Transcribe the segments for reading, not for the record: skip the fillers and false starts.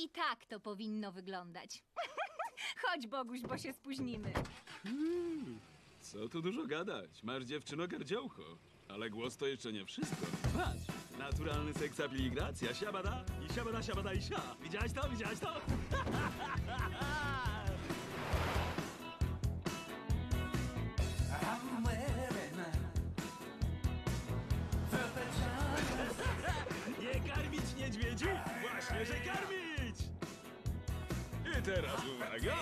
I tak to powinno wyglądać. Chodź, Boguś, bo się spóźnimy. Co tu dużo gadać? Masz dziewczyno gardziołcho. Ale głos to jeszcze nie wszystko. Patrz, naturalny seks apil i gracja. Siabada i siabada, siabada i sia. Widziałeś to? Widziałeś to? Nie karmić niedźwiedzi? Właśnie, że karmić! I teraz uwaga!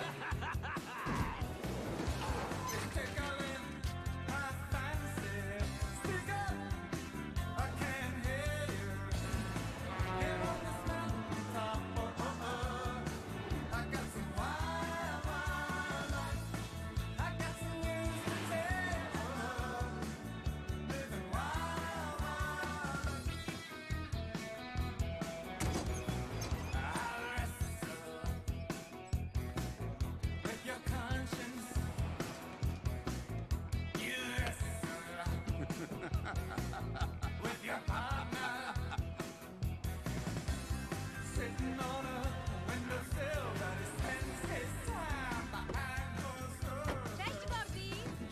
Cześć, Gordy!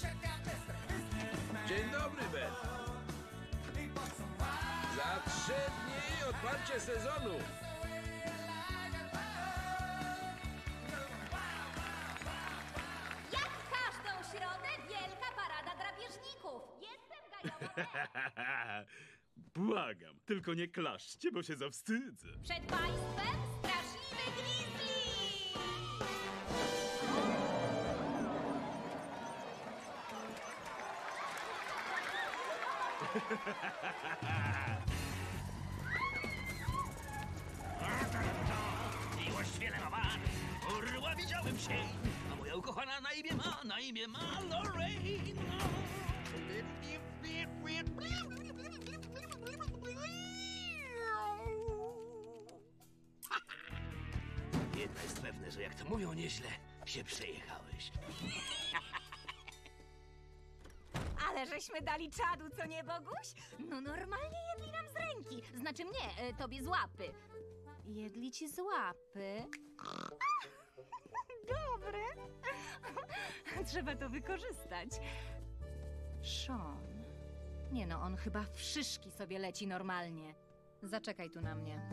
Dzień dobry, Ben. Za 3 dni otwarcie sezonu. Jak każdą środę wielka parada drapieżników. Jestem Gajowa. Błagam, tylko nie klaszczcie, bo się zawstydzę. Przed państwem straszliwy grizzly! Miłość wiele ma wad, kurwa widziałem się, a moja ukochana na imię ma Lorraine. Jedno jest pewne, że jak to mówią nieźle, się przejechałeś. Ale żeśmy dali czadu, co nie, Boguś? No normalnie jedli nam z ręki. Znaczy mnie, tobie z łapy. Jedli ci z łapy? Dobre. Trzeba to wykorzystać. Sean. Nie no, on chyba w szyszki sobie leci normalnie. Zaczekaj tu na mnie.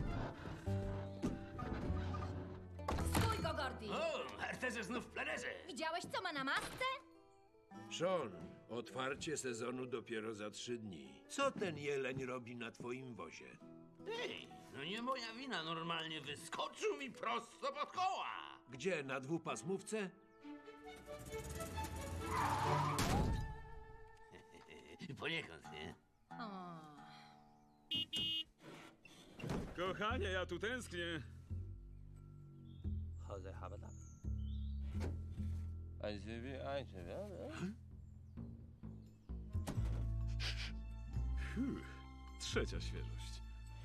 Stój go, Gordy! O, Artezy znów w plenerze. Widziałeś, co ma na masce? Sean, otwarcie sezonu dopiero za 3 dni. Co ten jeleń robi na twoim wozie? Ej, no nie moja wina, normalnie wyskoczył mi prosto pod koła. Gdzie, na dwupasmówce? Poniekąd, nie? Kochanie, ja tu tęsknię. Trzecia świeżość.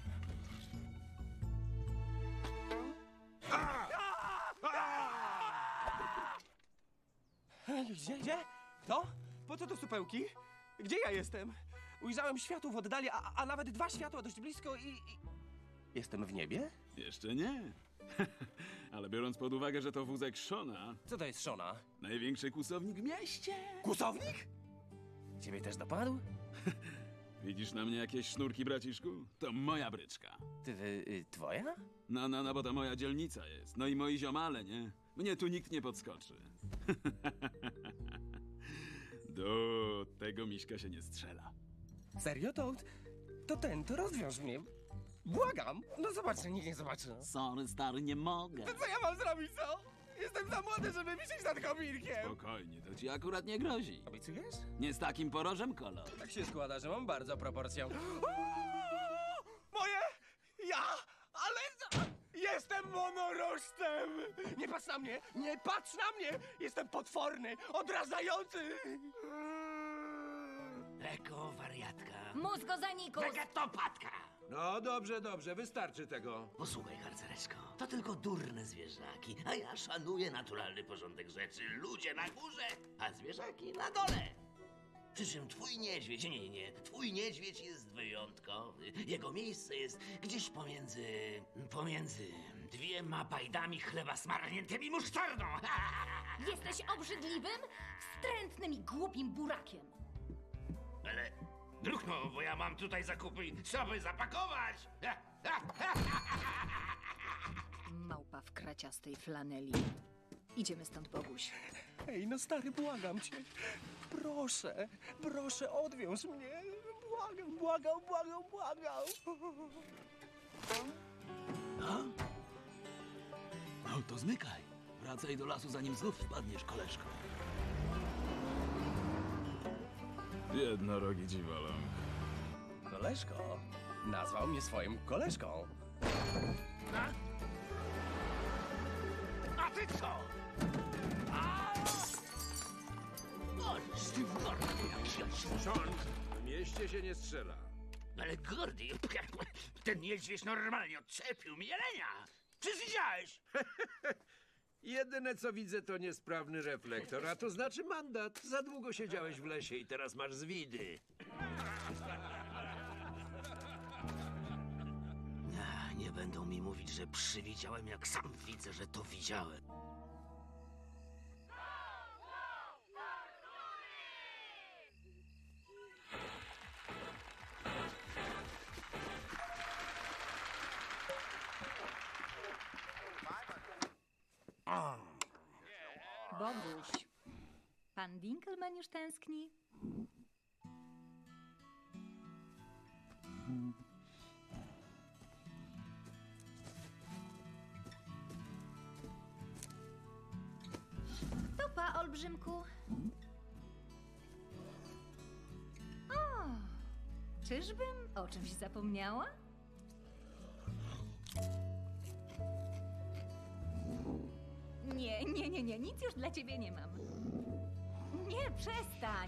Gdzie? To? Po co tu supełki? Gdzie ja jestem? Ujrzałem światło w oddali, a nawet 2 światła dość blisko i... Jestem w niebie? Jeszcze nie. Ale biorąc pod uwagę, że to wózek Shona, Co to jest Shona? największy kłusownik w mieście. Kłusownik? Ciebie też dopadł? Widzisz na mnie jakieś sznurki, braciszku? To moja bryczka. Twoja? No, bo to moja dzielnica jest. No i moi ziomale, nie? Mnie tu nikt nie podskoczy. Do tego miśka się nie strzela. Serio? To rozwiąż mnie. Błagam! No zobaczę, nikt nie zobaczy. Sorry, stary, nie mogę. To co ja mam zrobić, co? Jestem za młody, żeby wisieć nad kominkiem. Spokojnie, to ci akurat nie grozi. Obiecujesz? Nie z takim porożem, kolor. Tak się składa, że mam bardzo proporcję. Moje! Ja! Ale... Jestem monorożcem! Nie patrz na mnie! Nie patrz na mnie! Jestem potworny, odrażający! Eko, wariatka. Mózgozanikus! Wegetopatka! No dobrze, wystarczy tego. Posłuchaj, harcereczko, to tylko durne zwierzaki, a ja szanuję naturalny porządek rzeczy. Ludzie na górze, a zwierzaki na dole. Przy czym twój niedźwiedź, nie, twój niedźwiedź jest wyjątkowy. Jego miejsce jest gdzieś pomiędzy 2 pajdami chleba smarniętymi musztardą. Jesteś obrzydliwym, wstrętnym i głupim burakiem. Ale, druhno, bo ja mam tutaj zakupy i co by zapakować? Małpa w kraciastej flaneli. Idziemy stąd, Boguś. Ej, no stary, błagam cię. Proszę, proszę, odwiąż mnie. Błagam, błagam, błagam, błagam. No to zmykaj. Wracaj do lasu, zanim znów wpadniesz, koleżko. Jednorogi dziwoląg. Koleżko, nazwał mnie swoim koleżką. A ty co? Oż ty w mordę jak się. Sean, w mieście się nie strzela. Ale Gordy, ten niedźwiedź normalnie odczepił mi jelenia. Czy widziałeś? Jedyne co widzę to niesprawny reflektor, a to znaczy mandat. Za długo siedziałeś w lesie i teraz masz zwidy. Nie będą mi mówić, że przywidziałem, jak sam widzę, że to widziałem. Boguś, pan Dinkelman już tęskni? To pa, olbrzymku. O, czyżbym o czymś zapomniała? Nie, nic już dla ciebie nie mam. Nie, przestań.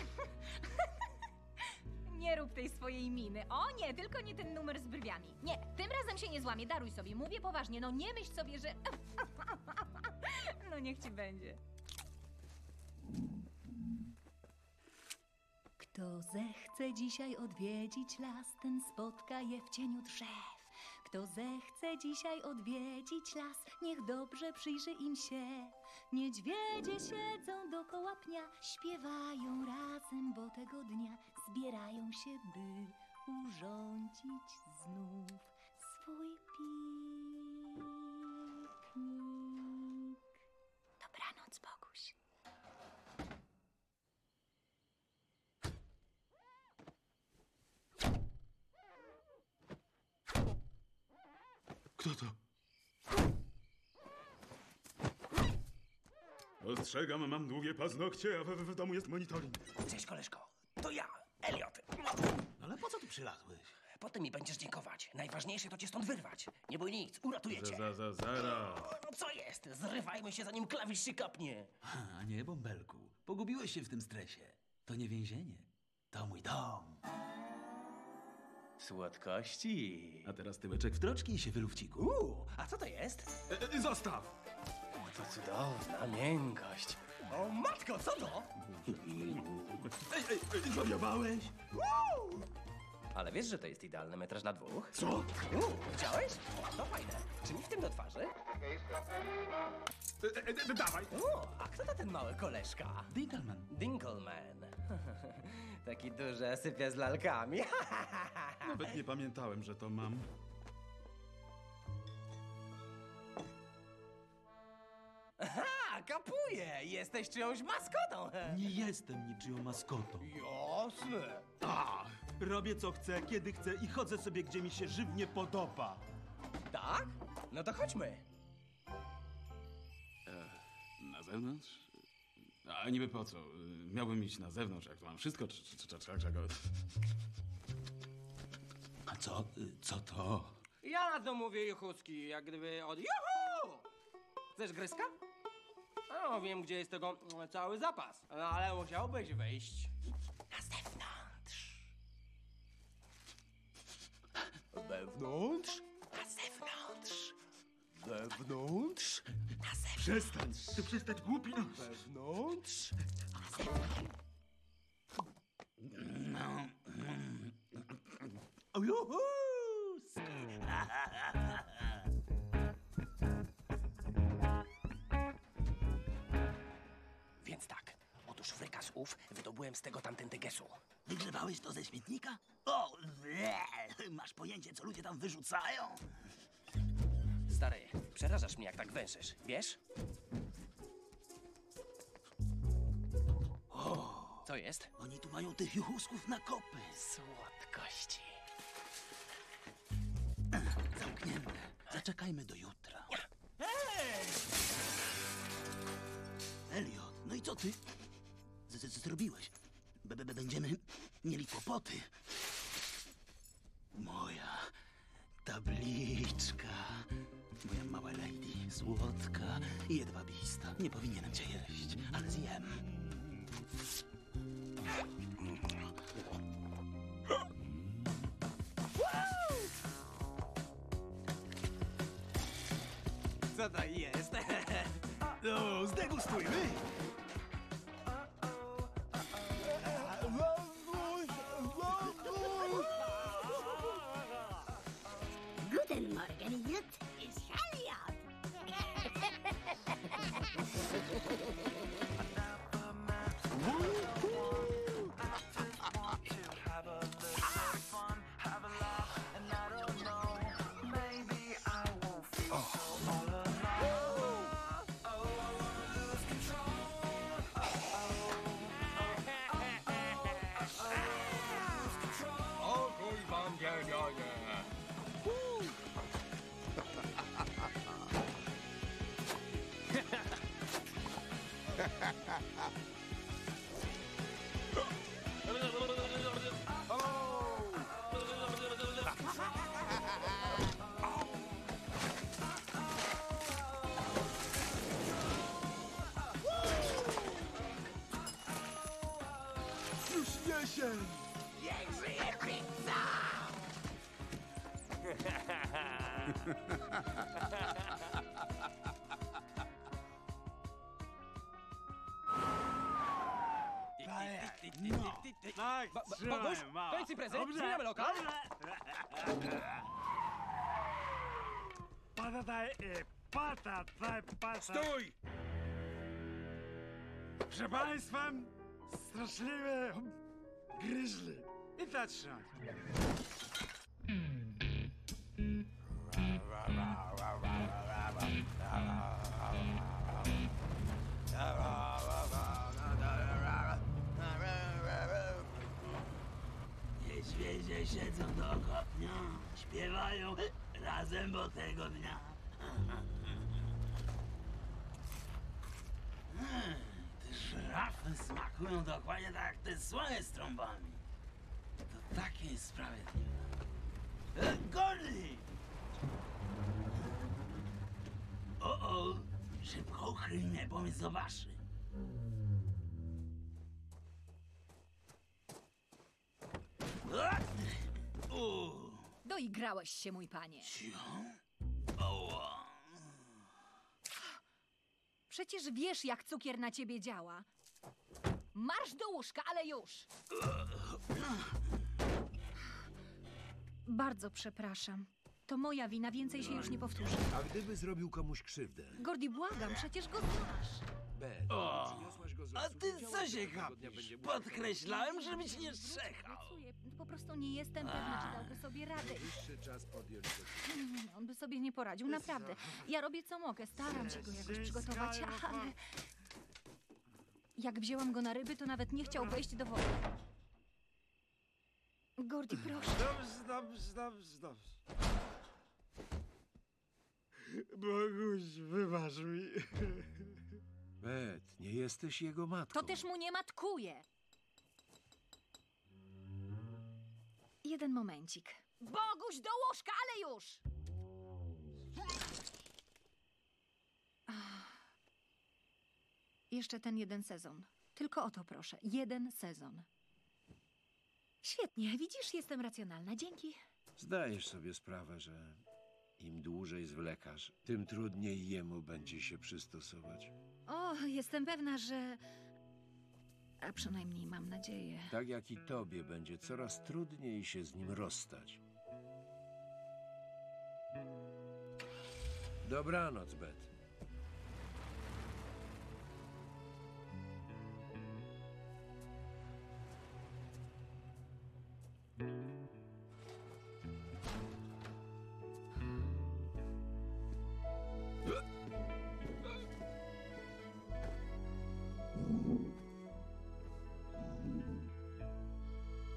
Nie rób tej swojej miny. O nie, tylko nie ten numer z brwiami. Nie, tym razem się nie złamie, daruj sobie. Mówię poważnie, no nie myśl sobie, że... No niech ci będzie. Kto zechce dzisiaj odwiedzić las, ten spotka je w cieniu drzew. Kto zechce dzisiaj odwiedzić las, niech dobrze przyjrzy im się. Niedźwiedzie siedzą dokoła pnia, śpiewają razem, bo tego dnia zbierają się, by urządzić znów swój piknik. Dobranoc, Boguś. Kto to? Ostrzegam, mam długie paznokcie, a w domu jest monitoring. Cześć, koleżko. To ja, Elliot. Ale po co tu przylazłeś? Potem mi będziesz dziękować. Najważniejsze to cię stąd wyrwać. Nie bój nic, uratuję cię. Zaraz. No co jest? Zrywajmy się, zanim klawisz się kapnie. A nie, bąbelku. Pogubiłeś się w tym stresie. To nie więzienie. To mój dom. Słodkości. A teraz tyłeczek w troczki i się wylufciku. A co to jest? Zostaw! To cudowna miękkość. O matko, co to? Zwariowałeś? Ale wiesz, że to jest idealny metraż dla dwóch? Co? Widziałeś? To fajne. Czy mi w tym do twarzy? Dawaj! A kto to ten mały koleżka? Dinkelman. Dinkelman. Taki duży, sypia z lalkami. Nawet nie pamiętałem, że to mam. Aha, kapuję! Jesteś czyjąś maskotą. Nie jestem niczyją maskotą. Jasne. Robię co chcę, kiedy chcę i chodzę sobie, gdzie mi się żywnie podoba. Tak? No to chodźmy. Na zewnątrz? A niby po co? Miałbym iść na zewnątrz, jak tu mam wszystko, czego... A co? Co to? Ja na to mówię Juchucki, jak gdyby od Juhu! Chcesz gryzka? No, wiem, gdzie jest tego cały zapas, no, ale musiałbyś wejść na zewnątrz. Wewnątrz? Na zewnątrz. Wewnątrz? Na zewnątrz. Przestań! Ty przestań, głupi no! Wewnątrz? O, juhu! raz ów wydobyłem z tego tamten tegesu. Wygrzebałeś to ze śmietnika? O, masz pojęcie, co ludzie tam wyrzucają? Stary, przerażasz mnie, jak tak węszysz, wiesz? Co jest? Oni tu mają tych juchusków na kopy. Słodkości. Zamknięte. Zaczekajmy do jutra. Elliot, no i co ty zrobiłeś? Będziemy mieli kłopoty. Moja tabliczka. Moja mała lady, słodka i jedwabista. Nie powinienem cię jeść, ale zjem. Co to jest? No, zdegustujmy! Guten Morgen, Jut. Ist Elliot. Już jesień! Tak, Boguś, kończ imprezę, zmieniamy lokal. Stój! Proszę państwem, straszliwe gryźli. I tak trzymać. Niedźwiedzie siedzą do kopnia, śpiewają razem, bo tego dnia. Te żrafy smakują dokładnie tak jak te słonie z trąbami. To takie jest sprawiedliwe. Gordy! O, szybko uchyl mnie, bo mnie zobaczy. Doigrałeś się, mój panie. Oła. Przecież wiesz, jak cukier na ciebie działa. Marsz do łóżka, ale już! Bardzo przepraszam. To moja wina, więcej się już nie powtórzy. A gdyby zrobił komuś krzywdę? Gordy, błagam, przecież go znasz. Bet, przyniosłaś go z A lasu, ty wiedziałaś, co że się tego dnia gapisz? będzie musiał Podkreślałem, żebyś nie strzechał. Pracuję. Po prostu nie jestem pewna, czy dałby sobie radę. Najwyższy czas podjąć decyzję. Nie, on by sobie nie poradził, naprawdę. Ja robię co mogę, staram się go jakoś przygotować, ale... Jak wzięłam go na ryby, to nawet nie chciał wejść do wody. Gordy, proszę. Dobrze. Boguś, wybacz mi. Bet, nie jesteś jego matką. To też mu nie matkuje. Jeden momencik. Boguś, do łóżka, ale już! Ach. Jeszcze ten jeden sezon. Tylko o to proszę. Jeden sezon. Świetnie. Widzisz, jestem racjonalna. Dzięki. Zdajesz sobie sprawę, że im dłużej zwlekasz, tym trudniej jemu będzie się przystosować. O, jestem pewna, że... A przynajmniej mam nadzieję. Tak jak i tobie będzie coraz trudniej się z nim rozstać. Dobranoc, Bet.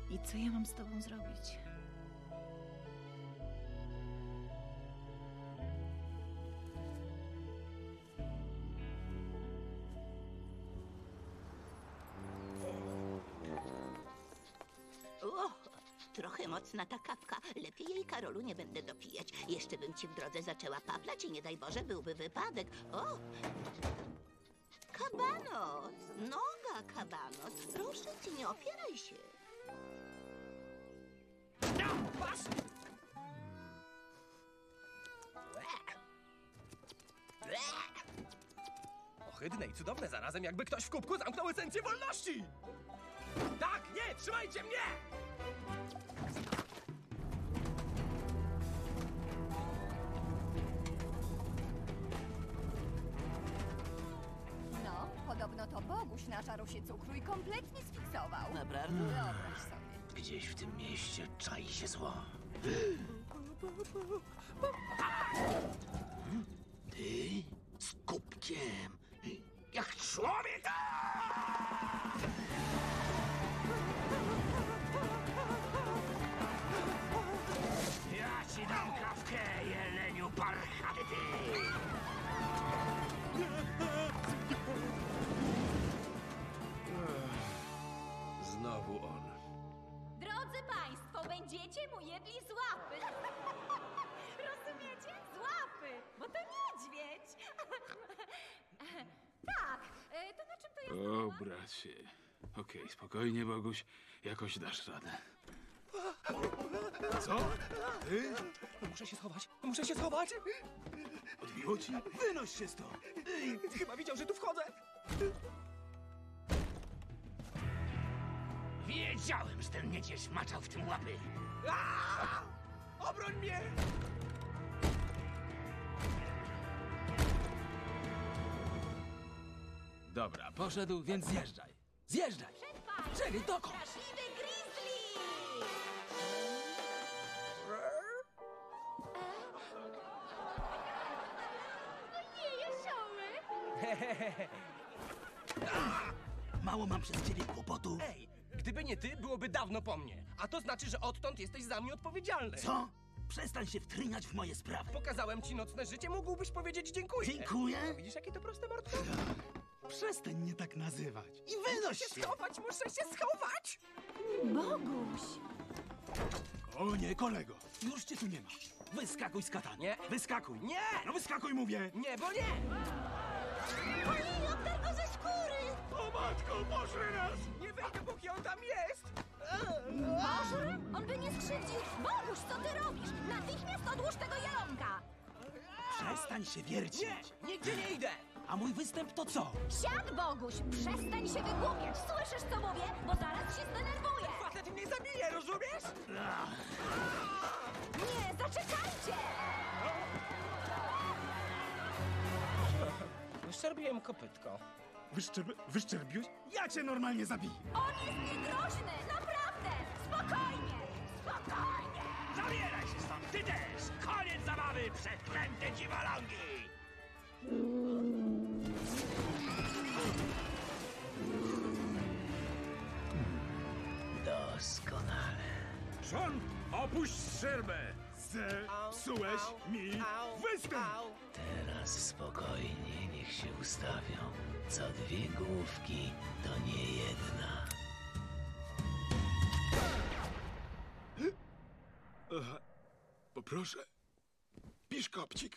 I co ja mam z tobą zrobić? O, trochę mocna ta kawka. Lepiej jej, Karolu, nie będę dopijać. Jeszcze bym ci w drodze zaczęła paplać i nie daj Boże, byłby wypadek. O! Kabanos! Noga, kabanos! Proszę cię, nie opieraj się. Ohydne i cudowne zarazem, jakby ktoś w kubku zamknął esencję wolności! Tak, nie, trzymajcie mnie! No, podobno to Boguś na czarusie cukru i kompletnie sfiksował. Naprawdę? Wyobraź sobie. Gdzieś w tym mieście czai się zło. Ty? Z kubkiem? Jak człowiek! Ja ci dam kawkę, jeleniu parchaty ty! Znowu on. Drodzy Państwo, będziecie mu jedli z łapy. Rozumiecie? Z łapy, bo to niedźwiedź. Tak, to na czym to jest? O, bracie. Okej, spokojnie, Boguś. Jakoś dasz radę. Co? Ty? Muszę się schować, muszę się schować! Odbiło ci? Wynoś się stąd! Chyba widział, że tu wchodzę! Wiedziałem, że ten niedźwiedź maczał w tym łapy. Aaa! Obroń mnie! Dobra, poszedł, więc zjeżdżaj. Zjeżdżaj! Czekaj, dokąd? Straszliwy grizzly! Nie, jasioły! Mało mam przez ciebie kłopotu. Ej, gdyby nie ty, byłoby dawno po mnie. A to znaczy, że odtąd jesteś za mnie odpowiedzialny. Co? Przestań się wtryniać w moje sprawy. Pokazałem ci nocne życie, mógłbyś powiedzieć dziękuję. Dziękuję? Widzisz, jakie to proste, Mordko? Przestań mnie tak nazywać. I wynoś się! Muszę się schować! Boguś! O nie, kolego, już cię tu nie ma. Wyskakuj z katany. Nie. Wyskakuj. Nie! No wyskakuj, mówię. Nie, bo nie! Ojej, oddaj go ze skóry! O matko, poszły nas! Nie wyjdę, póki on tam jest! Boże, on by nie skrzywdził. Boguś, co ty robisz? Natychmiast odłóż tego jelonka! Przestań się wiercić. Nie, nigdzie nie idę! A mój występ to co? Siad, Boguś! Przestań się wygłupiać! Słyszysz, co mówię? Bo zaraz się zdenerwuję! Facet mnie zabije, rozumiesz? Nie, zaczekajcie! Wyszczerbiłem kopytko. Wyszczerbiłeś? Ja cię normalnie zabiję. On jest niegroźny! Naprawdę! Spokojnie! Spokojnie! Zabieraj się stąd, ty też! Koniec zabawy, przeklęte dziwolągi! Doskonale. Sean, opuść strzelbę! Zepsułeś mi występ. Teraz spokojnie, niech się ustawią. Co dwie główki, to nie jedna. Poproszę. Biszkopcik.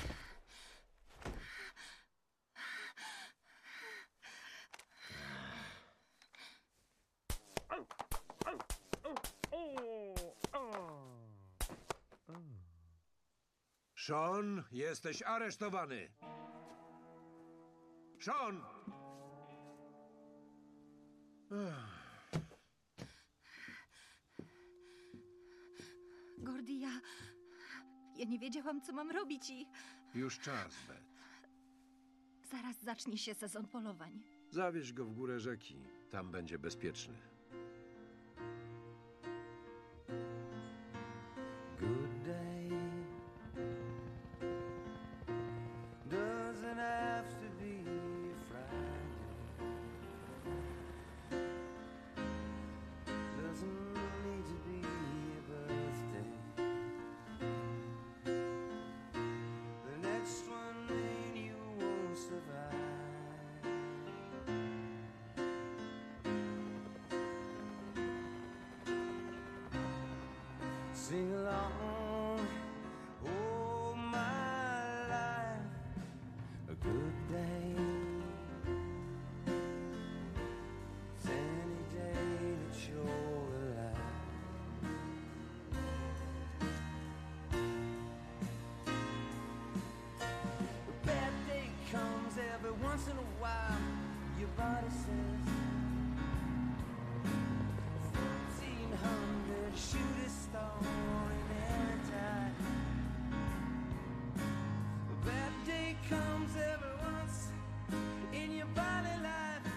Sean, jesteś aresztowany. Sean! Gordy, ja nie wiedziałam, co mam robić i Już czas, Beth. zaraz zacznie się sezon polowań. Zawieź go w górę rzeki. Tam będzie bezpieczny. Good day doesn't have to be a Friday. Doesn't sing along. Oh, my life, a good day. It's any day that you're alive. A bad day comes every once in a while. Your body says 1400 shooting star in any time. A bad day comes every once in your body life.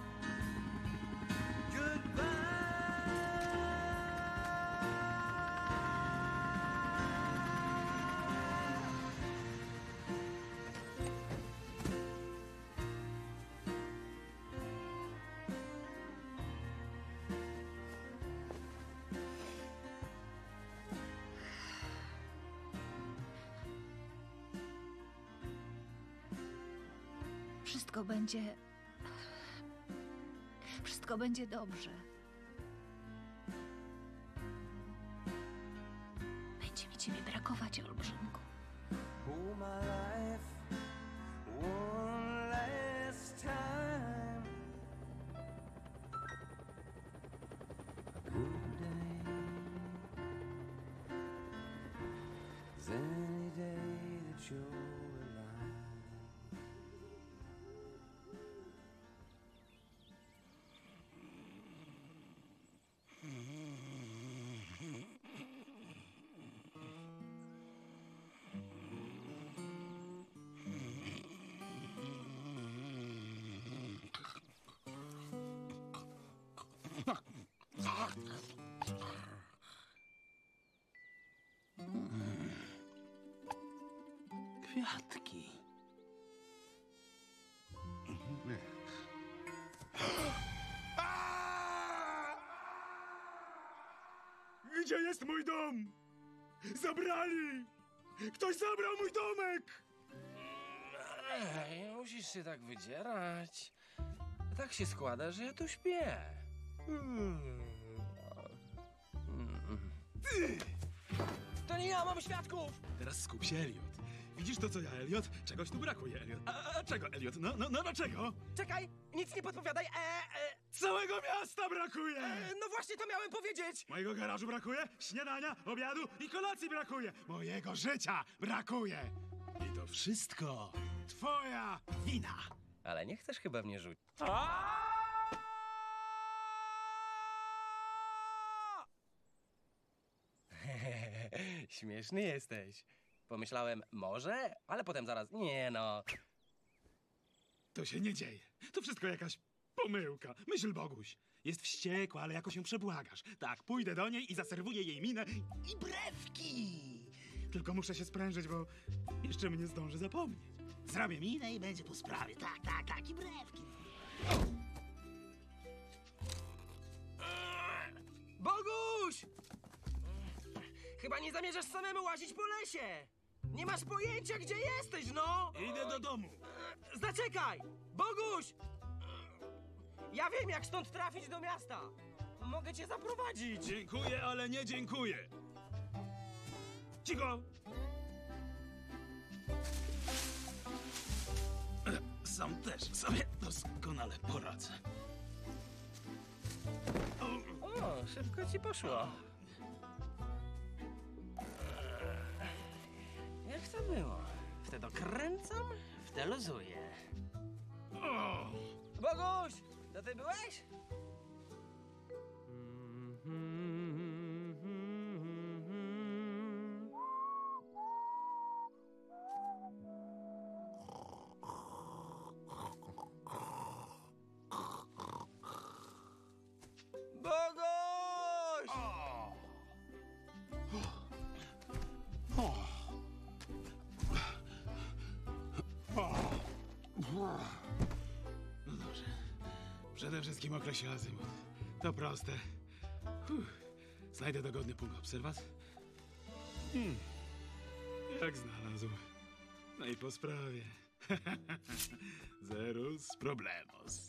Wszystko będzie... Wszystko będzie dobrze. Będzie mi ciebie brakować, olbrzymku. All my life, one last time. A good day is any day that you're alive. Kwiatki. Gdzie jest mój dom? Zabrali! Ktoś zabrał mój domek! Ej, musisz się tak wydzierać. Tak się składa, że ja tu śpię. To nie ja, mam świadków! Teraz skup się, Elliot. Widzisz to, co ja, Elliot? Czegoś tu brakuje, Elliot. A czego, Elliot? No czego? Czekaj, nic nie podpowiadaj. Całego miasta brakuje! No właśnie to miałem powiedzieć. Mojego garażu brakuje, śniadania, obiadu i kolacji brakuje. Mojego życia brakuje. I to wszystko twoja wina. Ale nie chcesz chyba mnie rzucić. Śmieszny jesteś. Pomyślałem, może, ale potem zaraz, nie no. To się nie dzieje. To wszystko jakaś pomyłka. Myśl, Boguś. Jest wściekła, ale jakoś ją przebłagasz. Tak, pójdę do niej i zaserwuję jej minę i brewki. Tylko muszę się sprężyć, bo jeszcze mnie zdąży zapomnieć. Zrobię minę i będzie po sprawie. Tak, i brewki. Boguś! Chyba nie zamierzasz samemu łazić po lesie. Nie masz pojęcia, gdzie jesteś, no! Idę do domu. Zaczekaj! Boguś! Ja wiem, jak stąd trafić do miasta. Mogę cię zaprowadzić. Dziękuję, ale nie dziękuję. Cicho! Sam też sobie doskonale poradzę. O, szybko ci poszło. Jak to było? W te dokręcam, w te luzuję. Boguś! To ty byłeś? Boguś! No dobrze. Przede wszystkim określę azymut. To proste. Znajdę dogodny punkt obserwacji. Jak znalazł. No i po sprawie. Zerus problemos.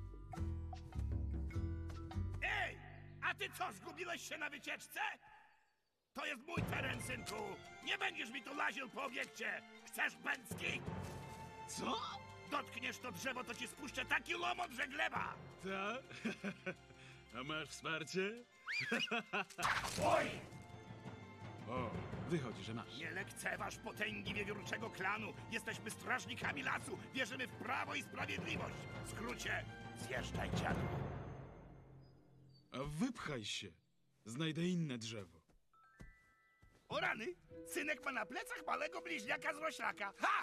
Ej! A ty co, zgubiłeś się na wycieczce? To jest mój teren, synku! Nie będziesz mi tu laził po obiekcie! Chcesz bęcki? Co? Dotkniesz to drzewo, to ci spuszczę taki łomot, że gleba! Ta? A masz wsparcie? Oj! O, wychodzi, że masz. Nie lekceważ potęgi wiewiórczego klanu. Jesteśmy strażnikami lasu. Wierzymy w prawo i sprawiedliwość. W skrócie, zjeżdżaj, dziadu. A wypchaj się. Znajdę inne drzewo. O rany! Synek ma na plecach małego bliźniaka z roślaka. Ha!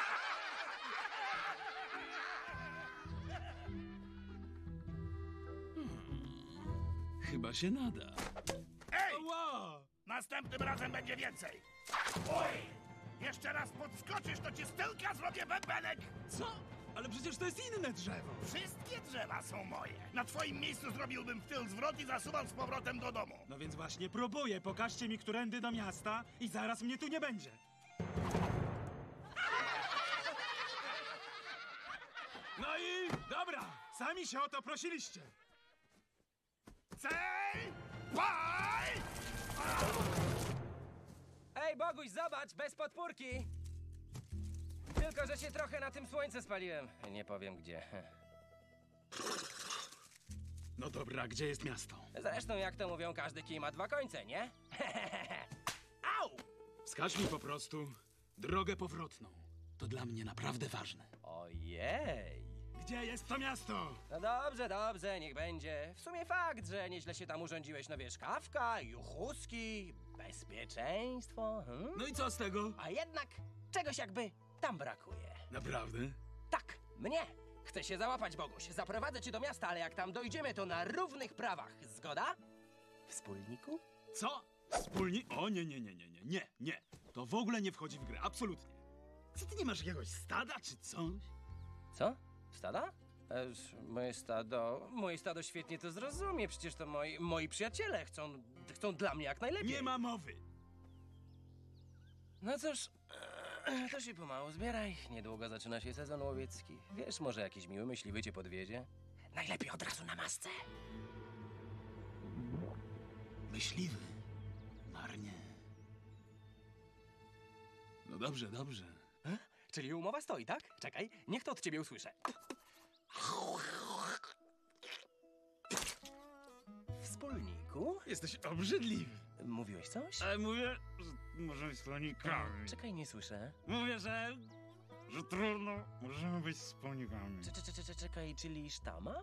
Chyba się nada. Ej! Ła! Następnym razem będzie więcej. Oj! Jeszcze raz podskoczysz, to ci z tyłka zrobię bębenek. Co? Ale przecież to jest inne drzewo. Wszystkie drzewa są moje. Na twoim miejscu zrobiłbym w tył zwrot i zasuwam z powrotem do domu. No więc właśnie próbuję. Pokażcie mi, którędy do miasta i zaraz mnie tu nie będzie. No i dobra, sami się o to prosiliście. Cel! Baj! Ej, Boguś, zobacz, bez podpórki! Tylko, że się trochę na tym słońce spaliłem. Nie powiem gdzie. No dobra, gdzie jest miasto? Zresztą, jak to mówią, każdy kij ma dwa końce, nie? Au! Wskaż mi po prostu drogę powrotną. To dla mnie naprawdę ważne. Ojej! Gdzie jest to miasto? No dobrze, dobrze, niech będzie. W sumie fakt, że nieźle się tam urządziłeś, no wiesz, kawka, juchuski, bezpieczeństwo. No i co z tego? A jednak czegoś jakby tam brakuje. Naprawdę? Tak, mnie! Chcę się załapać, Boguś. Zaprowadzę cię do miasta, ale jak tam dojdziemy, to na równych prawach. Zgoda? Wspólniku? Co? O nie. To w ogóle nie wchodzi w grę, absolutnie. Co, ty nie masz jakiegoś stada czy coś? Co? Stada? Moje stado świetnie to zrozumie. Przecież to moi przyjaciele chcą dla mnie jak najlepiej. Nie ma mowy. No cóż, to się pomału zbieraj. Niedługo zaczyna się sezon łowiecki. Wiesz, może jakiś miły myśliwy cię podwiezie? Najlepiej od razu na masce. Myśliwy. Marnie. No dobrze. Czyli umowa stoi, tak? Czekaj, niech to od ciebie usłyszę. Wspólniku? Jesteś obrzydliwy. Mówiłeś coś? Ale mówię, że możemy być wspólnikami. Czekaj, nie słyszę. Mówię, że trudno możemy być wspólnikami. Czekaj, czyli sztama?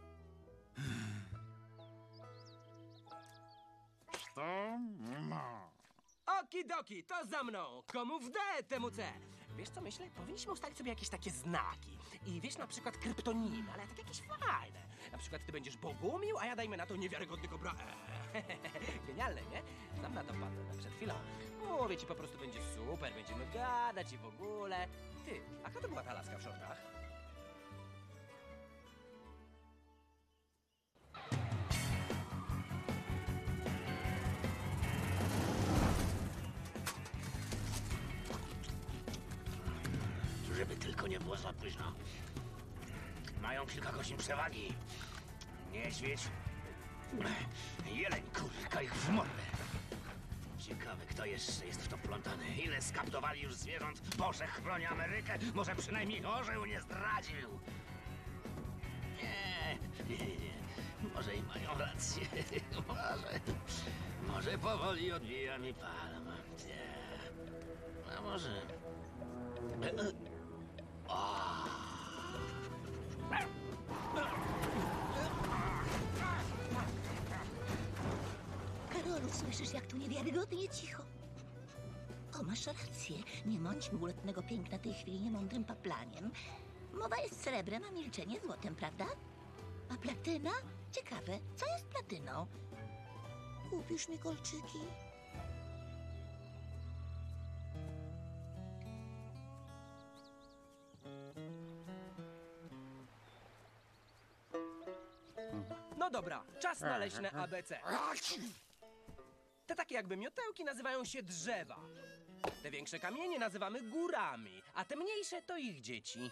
Sztama. Okidoki, to za mną! Komu w D, temu C! Wiesz co myślę? Powinniśmy ustalić sobie jakieś takie znaki. I wiesz, na przykład kryptonimy, ale tak jakieś fajne. Na przykład ty będziesz Bogumił, a ja dajmy na to niewiarygodny kobra. Genialne, nie? Sam na to padłem przed chwilą. Mówię ci, po prostu będzie super, będziemy gadać i w ogóle. Ty, a kto to była ta laska w szortach? Żeby tylko nie było za późno. Mają kilka godzin przewagi. Niedźwiedź, jeleń, kurka ich w mordę. Ciekawe, kto jeszcze jest w to wplątany. Ile skaptowali już zwierząt? Boże, chroni Amerykę. Może przynajmniej orzeł nie zdradził. Nie. Może i mają rację. Może powoli odbija mi palma. A może... Karolu, słyszysz, jak tu niewiarygodnie cicho? O, masz rację. Nie mąćmy ulotnego piękna tej chwili niemądrym paplaniem. Mowa jest srebrem, a milczenie złotem, prawda? A platyna? Ciekawe, co jest platyną? Kupisz mi kolczyki? No dobra, czas na leśne ABC. Te takie jakby miotełki nazywają się drzewa. Te większe kamienie nazywamy górami, a te mniejsze to ich dzieci.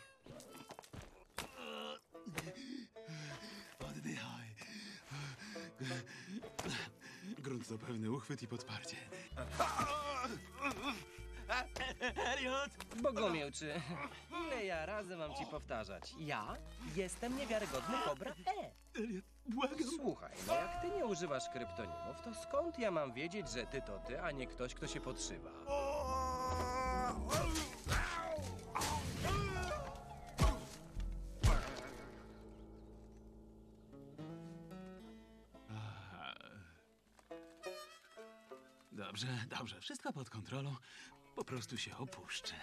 Oddychaj. grunt to pewny uchwyt i podparcie. Elliot! Bogumiłczy, ile ja razy mam ci powtarzać? Ja jestem niewiarygodny Kobra E. Elliot, błagam. Słuchaj, no jak ty nie używasz kryptonimów, to skąd ja mam wiedzieć, że ty to ty, a nie ktoś, kto się podszywa? Dobrze, dobrze, wszystko pod kontrolą. Po prostu się opuszczę.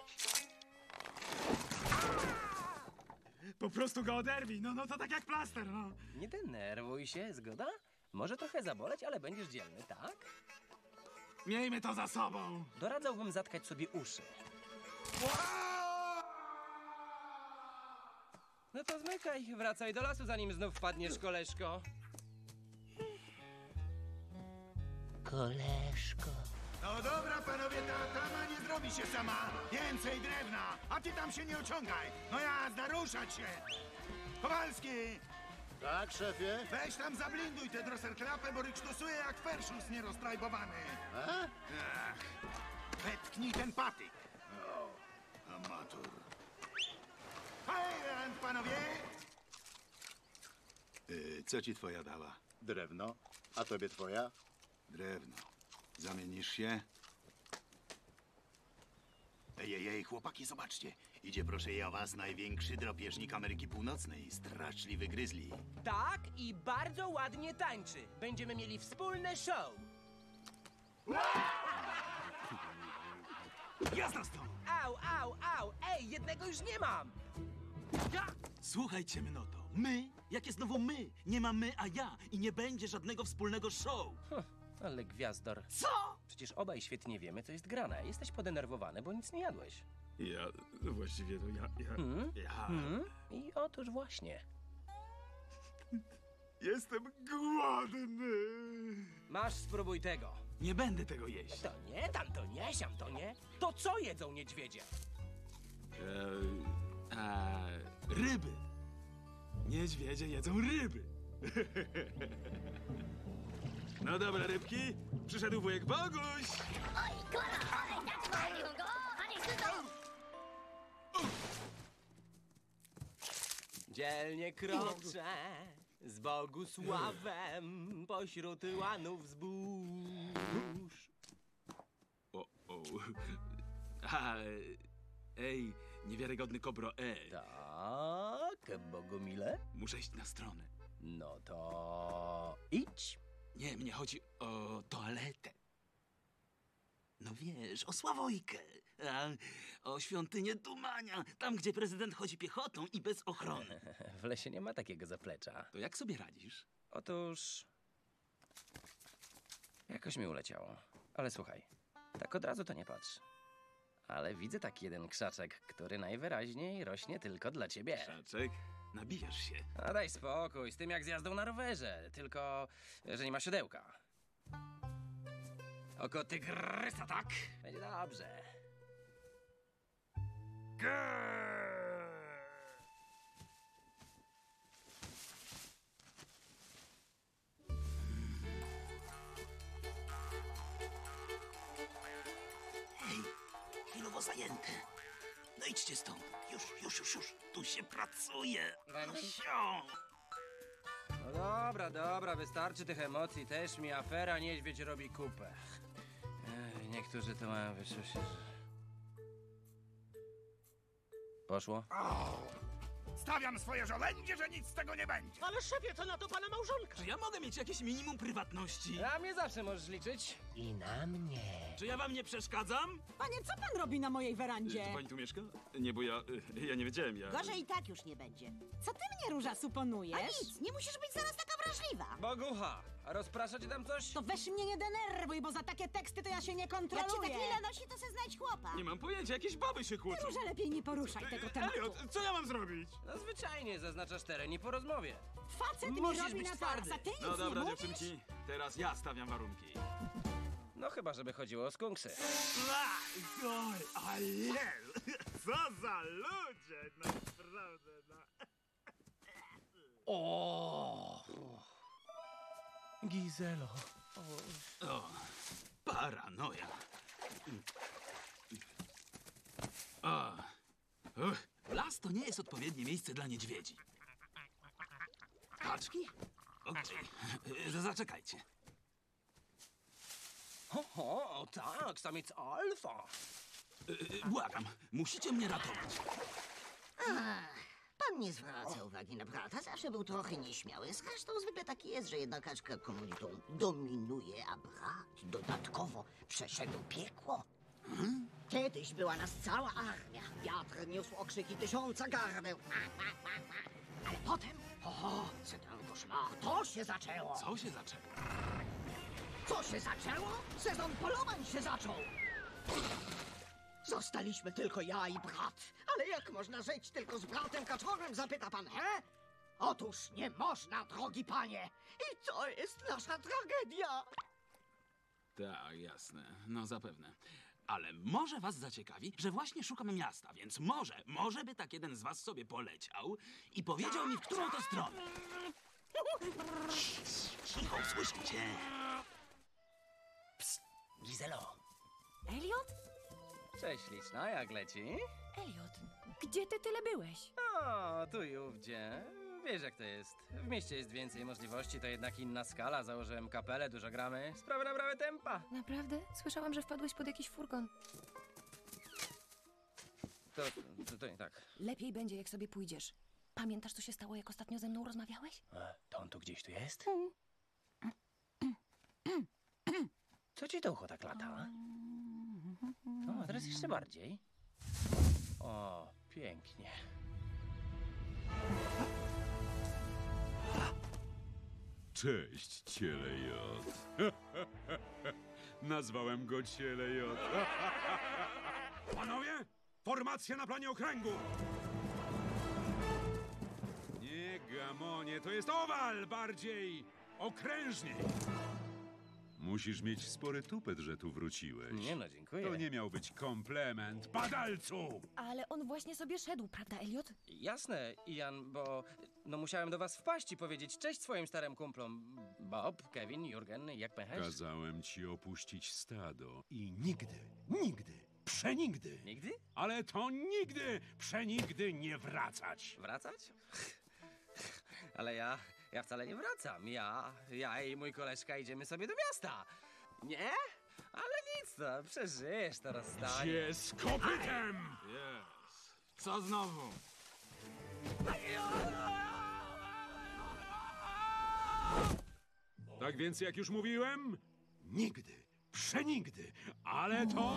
Po prostu go oderwij, no to tak jak plaster, no. Nie denerwuj się, zgoda? Może trochę zaboleć, ale będziesz dzielny, tak? Miejmy to za sobą. Doradzałbym zatkać sobie uszy. No to zmykaj, wracaj do lasu, zanim znów wpadniesz, koleżko. Koleżko. No dobra, panowie, ta tama nie zrobi się sama. Więcej drewna, a ty tam się nie ociągaj. No jazda, ruszać się. Kowalski, Tak, szefie? weź tam zablinduj tę droserklapę, bo ryksztosuje jak ferszuz nieroztrajbowany. A? Ach, wetknij ten patyk. O, amator. Hej, panowie! Co ci twoja dała? Drewno. A tobie twoja? Drewno. Zamienisz się? Ej, chłopaki, zobaczcie. Idzie, proszę ja was, największy drapieżnik Ameryki Północnej, straszliwy gryzli. Tak, i bardzo ładnie tańczy. Będziemy mieli wspólne show. Jasna stąd! Au, au, au! Ej, jednego już nie mam! Słuchaj, ciemnoto. My? Jakie znowu my? Nie ma my, a ja. I nie będzie żadnego wspólnego show. Ale gwiazdor. Co? Przecież obaj świetnie wiemy, co jest grane. Jesteś podenerwowany, bo nic nie jadłeś. Ja, właściwie to ja... I otóż właśnie. Jestem głodny. Masz, spróbuj tego. Nie będę tego jeść. To nie, tamto nie, siamto nie. To co jedzą niedźwiedzie? Ryby. Niedźwiedzie jedzą ryby. No dobra, rybki. Przyszedł wujek Boguś. Dzielnie kroczę z Bogusławem pośród łanów zbóż. O. Ej, niewiarygodny Kobro E. Tak, Bogumile? Muszę iść na stronę. No to idź. Nie, mnie chodzi o toaletę. No wiesz, o Sławojkę. O świątynię Dumania. Tam, gdzie prezydent chodzi piechotą i bez ochrony. W lesie nie ma takiego zaplecza. To jak sobie radzisz? Otóż... jakoś mi uleciało. Ale słuchaj, tak od razu to nie patrz. Ale widzę taki jeden krzaczek, który najwyraźniej rośnie tylko dla ciebie. Krzaczek, nabijasz się. A daj spokój, z tym jak z jazdą na rowerze. Tylko, że nie ma siodełka. Oko tygrysa, tak? Będzie dobrze. Hej, chwilowo zajęty. No idźcie stąd. Już. Tu się pracuje. Sio. No dobra, wystarczy tych emocji. Też mi afera niedźwiedź robi kupę. Niektórzy to mają wyczucie, że... Poszło? Stawiam swoje żołędzie, że nic z tego nie będzie. Ale szefie, to na to pana małżonka. Czy ja mogę mieć jakieś minimum prywatności? Na mnie zawsze możesz liczyć. I na mnie. Czy ja wam nie przeszkadzam? Panie, co pan robi na mojej werandzie? Czy pani tu mieszka? Nie, bo ja nie wiedziałem, Gorzej i tak już nie będzie. Co ty mnie, Róża, suponujesz? A nic, nie musisz być zaraz taka wrażliwa. Bogucha, a rozpraszać tam coś? To weź mnie nie denerwuj, bo za takie teksty to ja się nie Jak cię kontroluję. tak mile nosi, to se znajdź chłopa. Nie mam pojęcia, jakieś baby się kłócą. Róża, lepiej nie poruszaj tego tematu. Elliot, co ja mam zrobić? No zwyczajnie, zaznaczasz teren i po rozmowie. Facet mi Musisz robi być na twardy. zaraz, a ty nic No dobra, nie mówisz? dziewczynki, teraz ja stawiam warunki. No chyba, żeby chodziło o skunksy. Ojej, co za ludzie, naprawdę, no. O! Gizelo. O, paranoja. O, las to nie jest odpowiednie miejsce dla niedźwiedzi. Kaczki? Okej, zaczekajcie. O, tak, samiec alfa. Błagam, musicie mnie ratować. Pan nie zwraca uwagi na brata, zawsze był trochę nieśmiały. Zresztą zwykle tak jest, że jedna kaczka komunitą dominuje, a brat dodatkowo przeszedł piekło. Kiedyś była nas cała armia. Wiatr niósł okrzyki 1000 gardeł. Ale potem, ten koszmar, to się zaczęło. Co się zaczęło? Co się zaczęło? Sezon polowań się zaczął. Zostaliśmy tylko ja i brat. Ale jak można żyć tylko z bratem kaczorem, zapyta pan, he? Otóż nie można, drogi panie. I to jest nasza tragedia. Tak, jasne. No zapewne. Ale może was zaciekawi, że właśnie szukam miasta, więc może by tak jeden z was sobie poleciał i powiedział mi, w którą to stronę. Cicho, słyszycie? Psst, Gizelo. Elliot? Cześć, liczna, jak leci? Elliot, gdzie ty tyle byłeś? O, tu i ówdzie. Wiesz, jak to jest. W mieście jest więcej możliwości, to jednak inna skala. Założyłem kapelę, dużo gramy. Sprawy nabrały tempa. Naprawdę? Słyszałam, że wpadłeś pod jakiś furgon. To nie tak. Lepiej będzie, jak sobie pójdziesz. Pamiętasz, co się stało, jak ostatnio ze mną rozmawiałeś? To on tu gdzieś tu jest? Co ci to ucho tak lata? No, a teraz jeszcze bardziej. O, pięknie. Cześć, Cielejot. Nazwałem go Cielejot. Panowie, formacja na planie okręgu. Nie, gamonie, to jest owal bardziej. Okrężniej. Musisz mieć spory tupet, że tu wróciłeś. Nie no, dziękuję. To nie miał być komplement, padalcu! Ale on właśnie sobie szedł, prawda, Elliot? Jasne, Ian, bo no musiałem do was wpaść i powiedzieć cześć swoim starym kumplom. Bob, Kevin, Jurgen, jak pęcherz? Kazałem ci opuścić stado i nigdy, przenigdy, Nigdy? ale to nigdy, przenigdy nie wracać. Wracać? Ale ja wcale nie wracam. Ja i mój koleżka idziemy sobie do miasta. Nie? Ale nic, no, przeżyjesz to rozstanie. Gdzie z kopytem? Jest. Co znowu? Tak więc, jak już mówiłem, nigdy, przenigdy, ale to...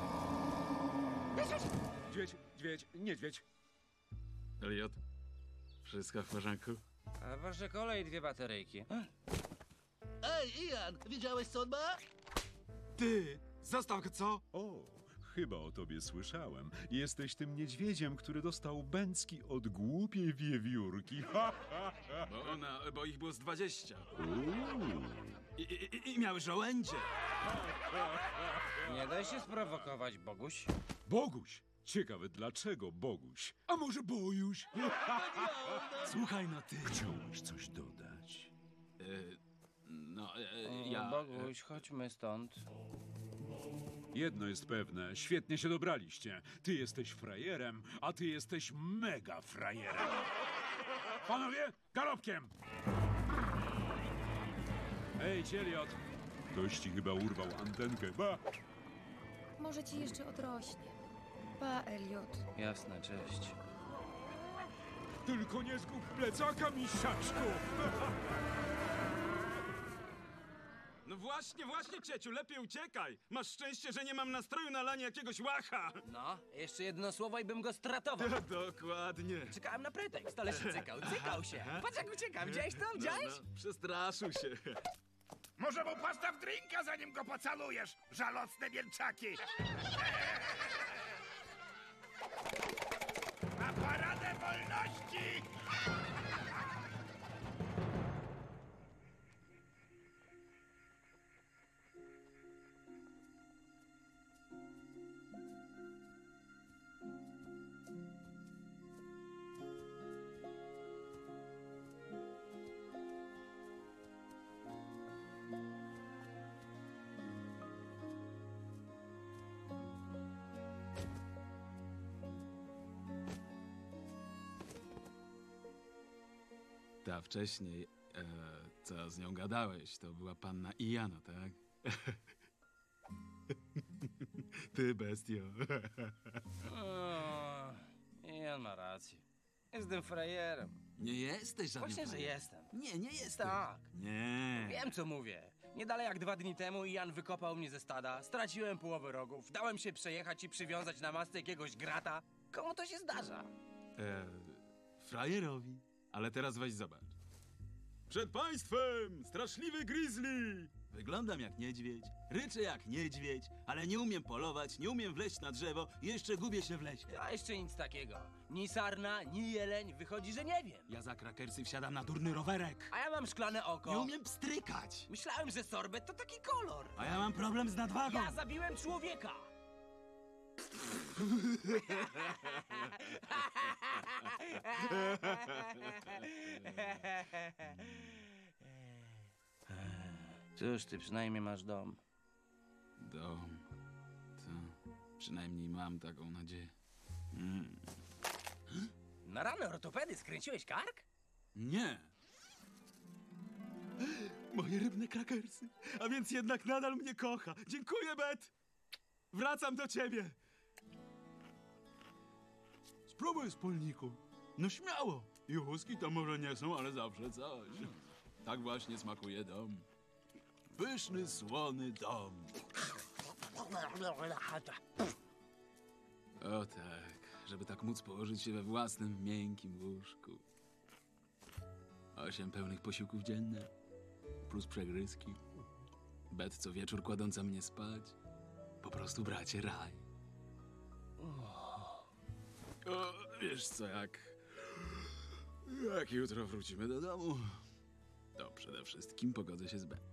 Niedźwiedź. Elliot, wszystko w porządku? A wasze kolej 2 bateryjki. Ej, Ian, widziałeś co on ma? Ty! Zostaw go, co? O, chyba o tobie słyszałem. Jesteś tym niedźwiedziem, który dostał bęcki od głupiej wiewiórki. Bo ich było z 20. I miały żołędzie. Nie daj się sprowokować, Boguś. Boguś! Ciekawe dlaczego Boguś? A może Bojuś? Słuchaj no ty. Chciałbyś coś dodać? Boguś, chodźmy stąd. Jedno jest pewne, świetnie się dobraliście. Ty jesteś frajerem, a ty jesteś mega frajerem. Panowie, galopkiem! Ej, Cieliot! Ktoś ci chyba urwał antenkę, ba! Może ci jeszcze odrośnie. Pa, Elliot. Jasne, cześć. Tylko nie zgub plecaka, misiaczku! No właśnie, cieciu, lepiej uciekaj. Masz szczęście, że nie mam nastroju na lanie jakiegoś łacha. No, jeszcze jedno słowo i bym go stratował. Dokładnie. Czekałem na pretekst, ale się cykał się. Patrz jak ucieka, widziałeś to? Widziałeś? Przestraszył się. Może mu postaw drinka, zanim go pocalujesz, żalosne mięczaki! Na paradę wolności! Ta wcześniej, co z nią gadałeś, to była panna Iano, tak? Ty bestio. Jan ma rację. Jestem frajerem. Nie jesteś żadnym Właśnie, że frajerem. jestem. Nie jesteś. Tak. Nie. Wiem, co mówię. Nie dalej jak 2 dni temu Jan wykopał mnie ze stada, straciłem połowę rogów, dałem się przejechać i przywiązać na masce jakiegoś grata. Komu to się zdarza? Frajerowi. Ale teraz weź zobacz. Przed państwem straszliwy grizzly! Wyglądam jak niedźwiedź, ryczę jak niedźwiedź, ale nie umiem polować, nie umiem wleźć na drzewo i jeszcze gubię się w lesie. Ja jeszcze nic takiego. Ni sarna, ni jeleń, wychodzi, że nie wiem. Ja za krakersy wsiadam na durny rowerek. A ja mam szklane oko. Nie umiem pstrykać. Myślałem, że sorbet to taki kolor. A ja mam problem z nadwagą. Ja zabiłem człowieka. Cóż, ty przynajmniej masz dom. Dom. To przynajmniej mam taką nadzieję. Na ranę ortopedy skręciłeś kark? Nie. Moje rybne krakersy. A więc jednak nadal mnie kocha. Dziękuję, Bet. Wracam do ciebie. Spróbuj, wspólniku. No śmiało. Juchuski to może nie są, ale zawsze coś. Tak właśnie smakuje dom. Pyszny, słony dom. O tak, żeby tak móc położyć się we własnym, miękkim łóżku. 8 pełnych posiłków dziennie, plus przegryzki. Bet co wieczór kładąca mnie spać. Po prostu, bracie, raj. O, wiesz co, jak jutro wrócimy do domu, to przede wszystkim pogodzę się z Bet.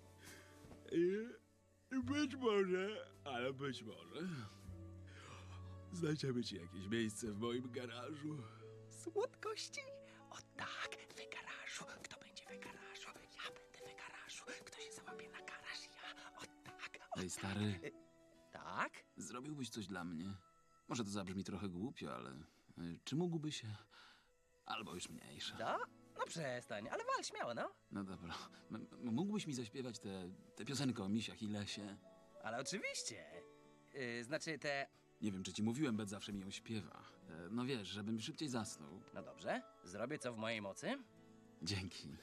I być może, ale być może, znajdziemy ci jakieś miejsce w moim garażu. Słodkości? O tak, w garażu. Kto będzie w garażu? Ja będę w garażu. Kto się załapie na garaż? Ja. O tak. Ej, stary, Tak? zrobiłbyś coś dla mnie? Może to zabrzmi trochę głupio, ale czy mógłby się... Albo już mniejsza. Co? No przestań, ale wal śmiało, no. No dobra, mógłbyś mi zaśpiewać tę piosenkę o misiach i lesie? Ale oczywiście. Znaczy te... Nie wiem, czy ci mówiłem, Bet zawsze mi ją śpiewa. No wiesz, żebym szybciej zasnął. No dobrze, zrobię co w mojej mocy. Dzięki.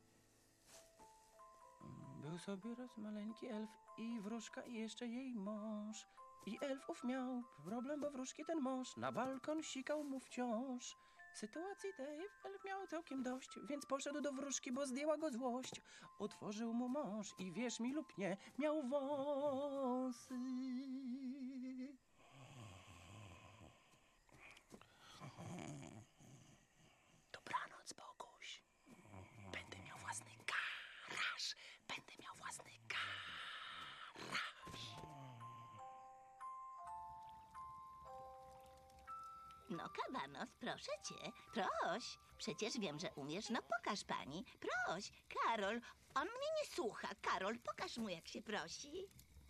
Był sobie raz maleńki elf i wróżka i jeszcze jej mąż. I elf ów miał problem, bo wróżki ten mąż na balkon sikał mu wciąż. W sytuacji tej elf miał całkiem dość, więc poszedł do wróżki, bo zdjęła go złość. Otworzył mu mąż i wierz mi lub nie, miał wąsy. Dobranoc, Boguś. Będę miał własny garaż. Będę miał własny garaż. No, Kabanos, proszę cię, proś. Przecież wiem, że umiesz, no pokaż pani. Proś, Karol, on mnie nie słucha. Karol, pokaż mu, jak się prosi.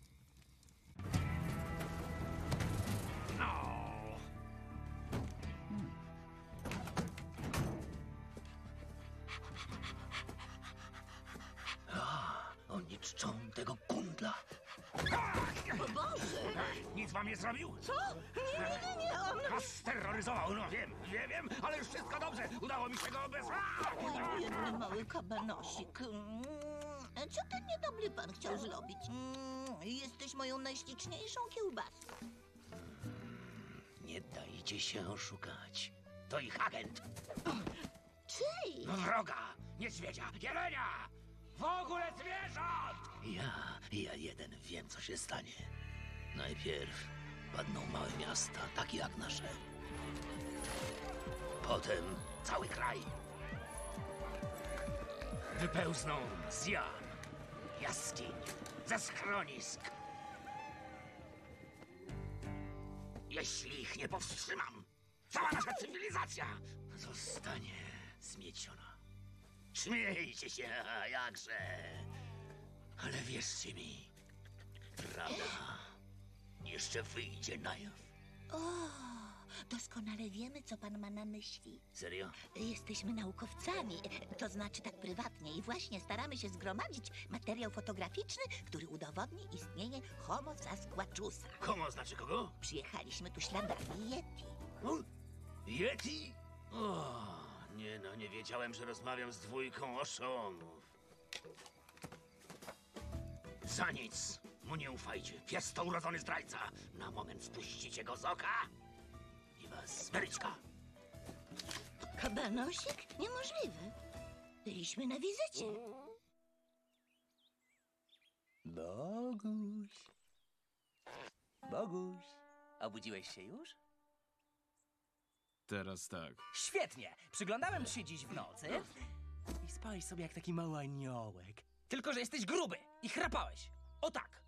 Oni czczą tego kundla. O Boże! Nic wam nie zrobił? Co? Nie, on... Was steroryzował, no wiem, ale już wszystko dobrze. Udało mi się go bez... Biedny mały kabanosik. Co ten niedobry pan chciał zrobić? Jesteś moją najśliczniejszą kiełbaską. Nie dajcie się oszukać. To ich agent. Czyj? Wroga, niedźwiedzia, jelenia! W ogóle zwierząt! Ja jeden wiem, co się stanie. Najpierw padną małe miasta, takie jak nasze. Potem cały kraj. Wypełzną z jam, jaskiń, ze schronisk. Jeśli ich nie powstrzymam, cała nasza cywilizacja zostanie zmieciona. Śmiejcie się, a jakże. Ale wierzcie mi, prawda jeszcze wyjdzie na jaw. O, Doskonale wiemy, co pan ma na myśli. Serio? Jesteśmy naukowcami, to znaczy tak prywatnie i właśnie staramy się zgromadzić materiał fotograficzny, który udowodni istnienie Homo sasquatchusa. Homo znaczy kogo? Przyjechaliśmy tu śladami Yeti. Yeti? O, nie no, nie wiedziałem, że rozmawiam z dwójką oszołomów. Za nic mu nie ufajcie. Pies to urodzony zdrajca. Na moment spuścicie go z oka i was zmryczka. Kabanosik? Niemożliwe. Byliśmy na wizycie. Boguś. Boguś, obudziłeś się już? Teraz tak. Świetnie! Przyglądałem ci się dziś w nocy i spałeś sobie jak taki mały aniołek. Tylko że jesteś gruby i chrapałeś. O tak!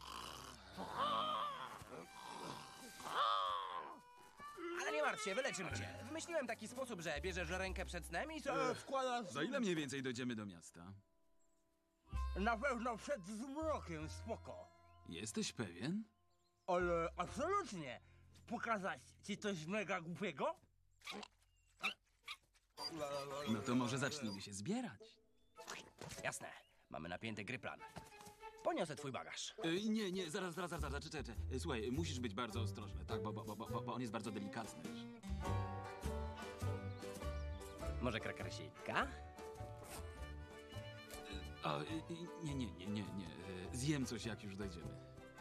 Ale nie martw się, wyleczymy cię. Wymyśliłem taki sposób, że bierzesz rękę przed snem i sobie wkładasz... Za ile mniej więcej dojdziemy do miasta? Na pewno przed zmrokiem, spoko. Jesteś pewien? Ale absolutnie. Pokazać ci coś mega głupiego? No to może zacznijmy się zbierać. Jasne. Mamy napięty gry plan. Poniosę twój bagaż. Nie, zaraz, czekaj. Słuchaj, musisz być bardzo ostrożny, tak, bo on jest bardzo delikatny. Może krakarsitka? Nie. Zjem coś, jak już dojdziemy.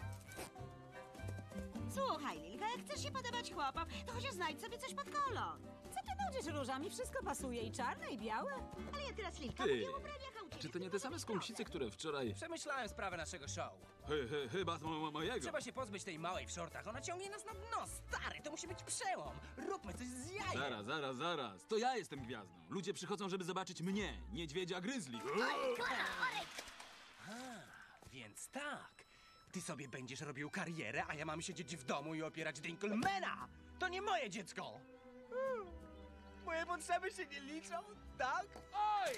Słuchaj, Lilka, jak chcesz się podobać chłopom, to chociaż znajdź sobie coś pod kolor. Co ty nudzisz różami? Wszystko pasuje, i czarne, i białe. Ale ja teraz, Lilka, Ty, mówię o ubraniach, a u ciebie czy to nie te same skąksice, które wczoraj... Przemyślałem sprawę naszego show. Chyba mojego. Trzeba się pozbyć tej małej w shortach. Ona ciągnie nas na dno. Stary, to musi być przełom. Róbmy coś z jajem. Zaraz. To ja jestem gwiazdą. Ludzie przychodzą, żeby zobaczyć mnie, niedźwiedzia grizzly. Więc tak. Ty sobie będziesz robił karierę, a ja mam siedzieć w domu i opierać Dinkelmana. To nie moje dziecko. Moje potrzeby się nie liczą, tak? Oj!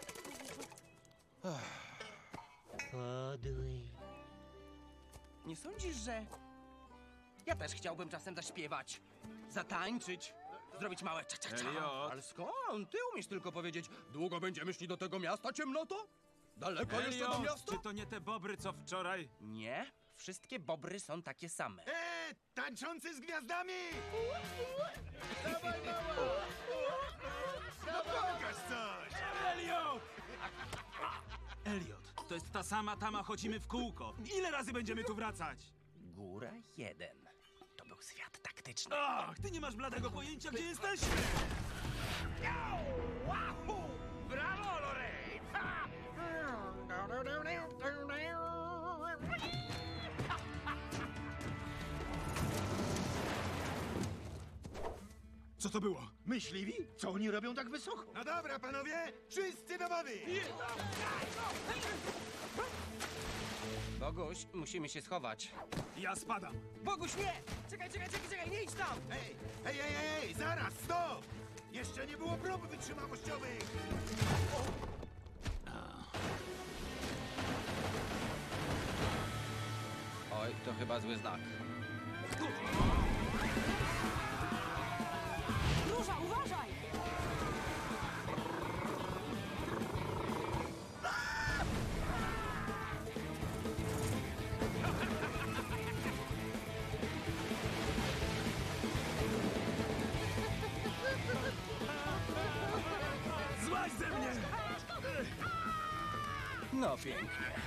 Poduj. Nie sądzisz, że... Ja też chciałbym czasem zaśpiewać, zatańczyć, zrobić małe cza-cza-cza. Elliot. Ale skąd? Ty umiesz tylko powiedzieć, długo będziemy szli do tego miasta, ciemnoto? Daleko jeszcze do miasta? Czy to nie te bobry, co wczoraj? Nie, wszystkie bobry są takie same. Tańczący z gwiazdami! Dawaj, mała! No pokaż coś! Elliot, to jest ta sama tama, chodzimy w kółko. Ile razy będziemy tu wracać? Góra 1. To był świat taktyczny. Ach, ty nie masz bladego pojęcia, gdzie jesteśmy! Brawo, Lorraine! Ha! Co to było? Myśliwi? Co oni robią tak wysoko? No dobra, panowie, wszyscy do wody! Boguś, musimy się schować. Ja spadam. Boguś, nie! Czekaj, nie idź tam! Ej, zaraz, stop! Jeszcze nie było prób wytrzymałościowych! Oj, to chyba zły znak. Róża, uważaj! Złaź ze mnie! No pięknie.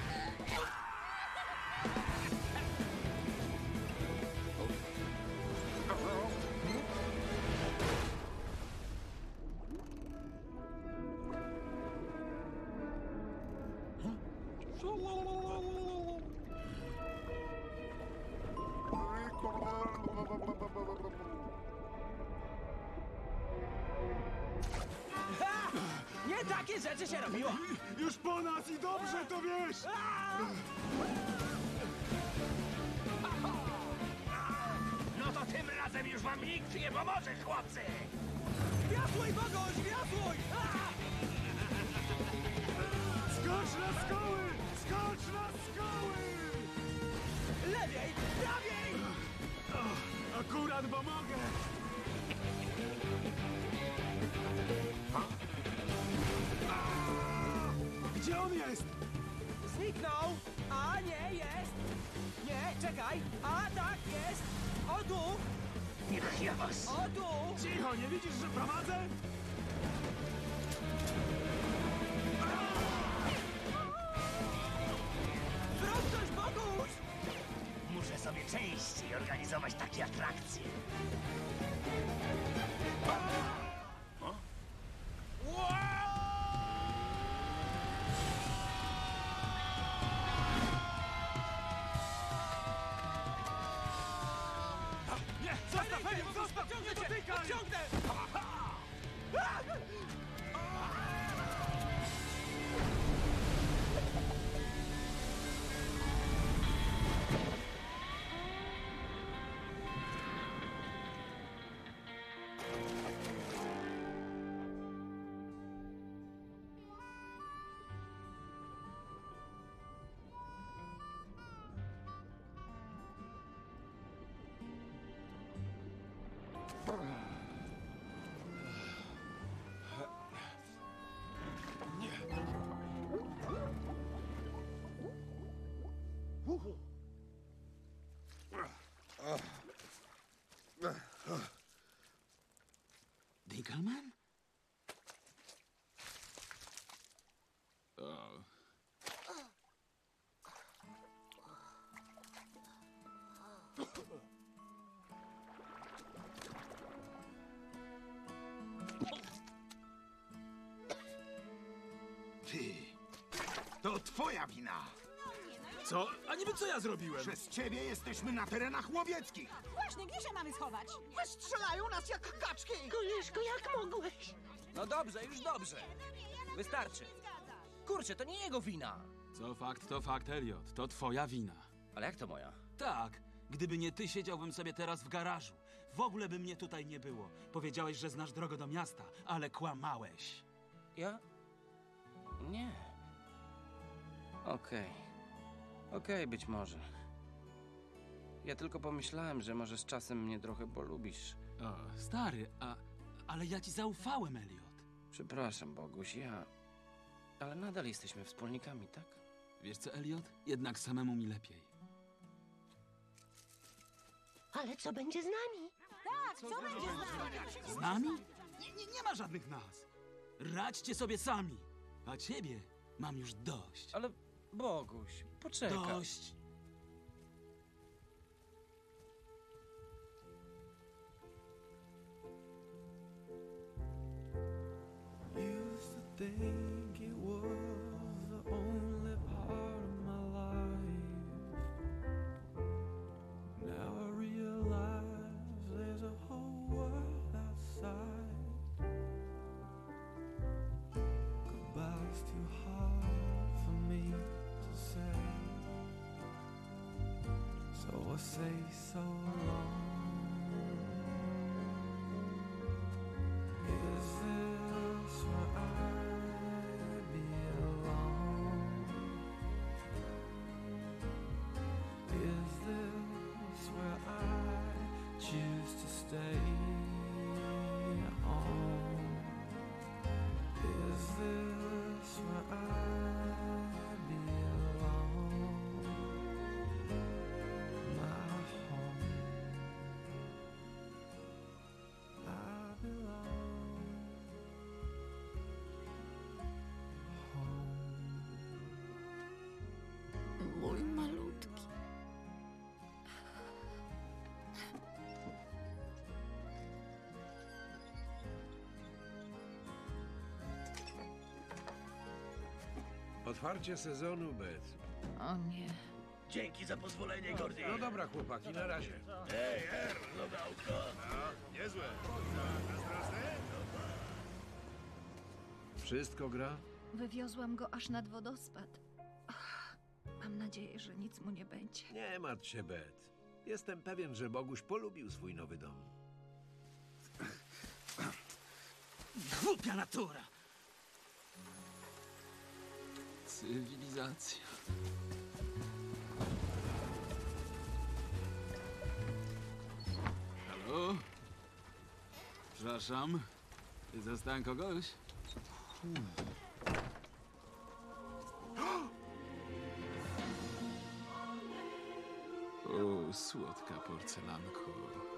Nie takie rzeczy się robiło! Już po nas i dobrze to wiesz! No to tym razem już wam nikt nie pomoże, chłopcy! Wiosłuj, Boguś, wiosłuj! Skocz na skały! Skocz na skały! Lepiej, prawiej! Akurat, bo mogę! Gdzie on jest? Zniknął! A nie, jest! Nie, czekaj! A tak, jest! O tu! Niech ja was... O tu! Cicho, nie widzisz, że prowadzę? Zrób coś, Boguś! Muszę sobie częściej organizować takie atrakcje. Nie, zostaw, Elliot, zostaw! Nie dotykaj! Ciągnę! Dinkelman? O. Ty, to twoja wina. Co? A niby co ja zrobiłem? Przez ciebie jesteśmy na terenach łowieckich. Właśnie, gdzie się mamy schować? Wystrzelają nas jak kaczki! Koleżko, jak mogłeś? No dobrze, już dobrze. Wystarczy. Kurczę, to nie jego wina. Co fakt, to fakt, Elliot. To twoja wina. Ale jak to moja? Tak, gdyby nie ty, siedziałbym sobie teraz w garażu. W ogóle by mnie tutaj nie było. Powiedziałeś, że znasz drogę do miasta, ale kłamałeś. Ja? Nie. Okej, być może. Ja tylko pomyślałem, że może z czasem mnie trochę polubisz. O, stary, ale ja ci zaufałem, Elliot. Przepraszam, Boguś, ale nadal jesteśmy wspólnikami, tak? Wiesz co, Elliot? Jednak samemu mi lepiej. Ale co będzie z nami? Tak, co będzie z nami? Z nami? Nie ma żadnych nas. Radźcie sobie sami. A ciebie mam już dość. Ale, Boguś, poczekaj. Dość. Used to think it was the only part of my life. Now I realize there's a whole world outside. Goodbye's too hard for me to say, so I say so long. Is this where I belong? Is this where I choose to stay on? Is this where I belong? My home. I belong Mój malutki. Otwarcie sezonu, Beth. O nie. Dzięki za pozwolenie, Gordy. No dobra, chłopaki, na razie. Ej, nowe auto. No, niezłe. Zazdrosny? Wszystko gra? Wywiozłam go aż nad wodospad. Ach, mam nadzieję, że nic mu nie będzie. Nie martw się, Beth. Jestem pewien, że Boguś polubił swój nowy dom. Głupia natura! Cywilizacja. Halo? Przepraszam. Zastałem kogoś? O, słodka porcelanko.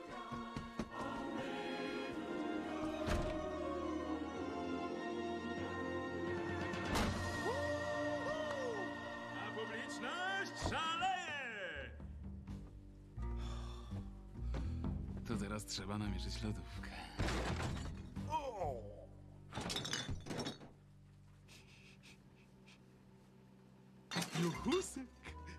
A publiczność szaleje! To teraz trzeba namierzyć lodówkę. Juchusek!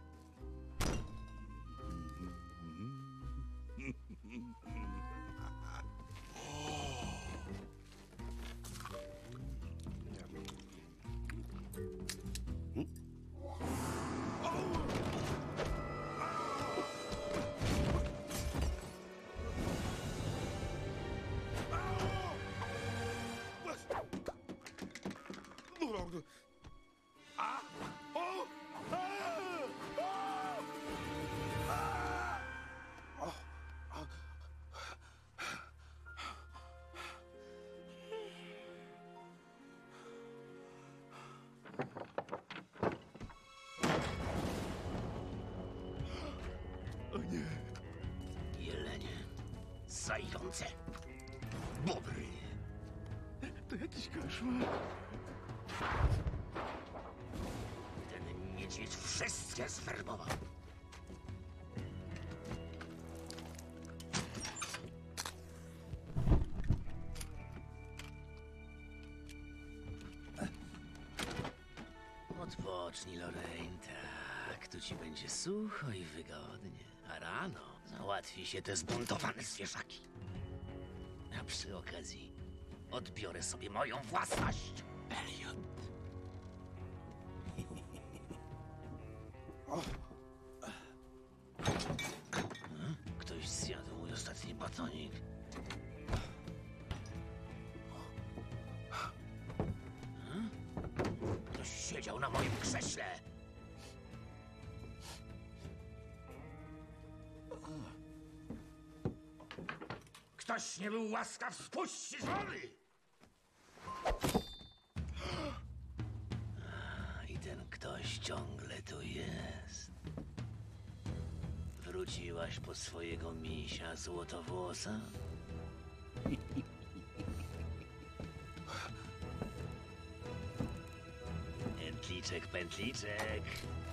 Jelenie, zające, bobry. To jakiś koszmar. Ten niedźwiedź wszystkie zwerbował. Odpocznij, Lorraine, tak. Tu ci będzie sucho i wygodnie. A rano załatwi się te zbuntowane zwierzaki. A przy okazji odbiorę sobie moją własność. Elliot. Ktoś zjadł mój ostatni batonik. Ktoś siedział na moim krześle. Ktoś nie był łaskaw spuścić wody. I ten ktoś ciągle tu jest. Wróciłaś po swojego misia złotowłosa? Pętliczek, pętliczek.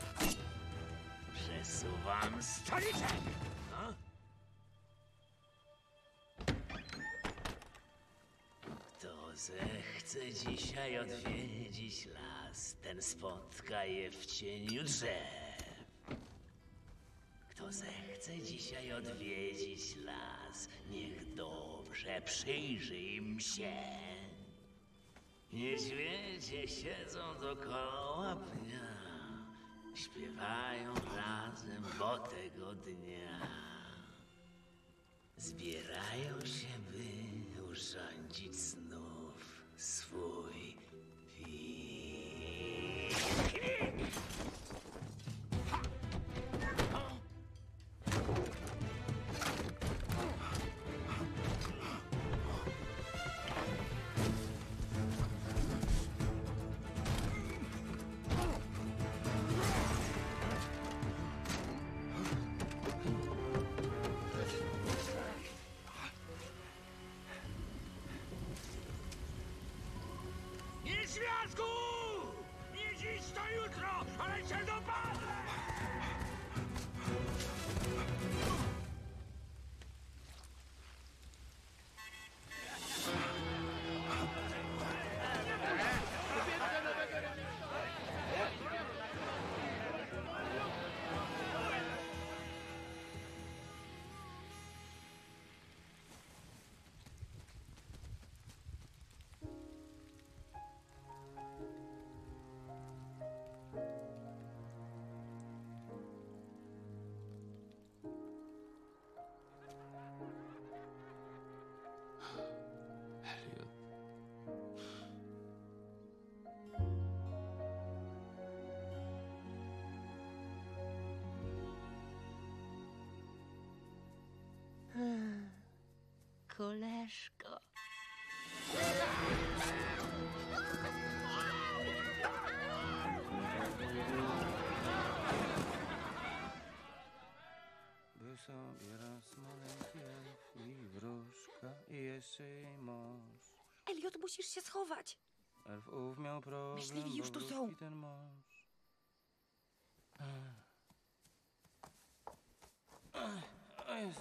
Przesuwam stoliczek. No? Kto zechce dzisiaj odwiedzić las, ten spotka je w cieniu drzew. Kto zechce dzisiaj odwiedzić las, niech dobrze przyjrzy im się. Niedźwiedzie siedzą dokoła pnia, śpiewają razem, bo tego dnia zbierają się, by urządzić znów swój piknik. Niedźwiadku! Nie dziś, to jutro, ale cię dopadnę! Elliot. Koleżko. Był sobie raz maleńki elf i wróżka i jeszcze jej mąż. Elliot, musisz się schować. Elf ów miał problem, Myśliwi już bo tu wróżki są. ten mąż. O Jezu,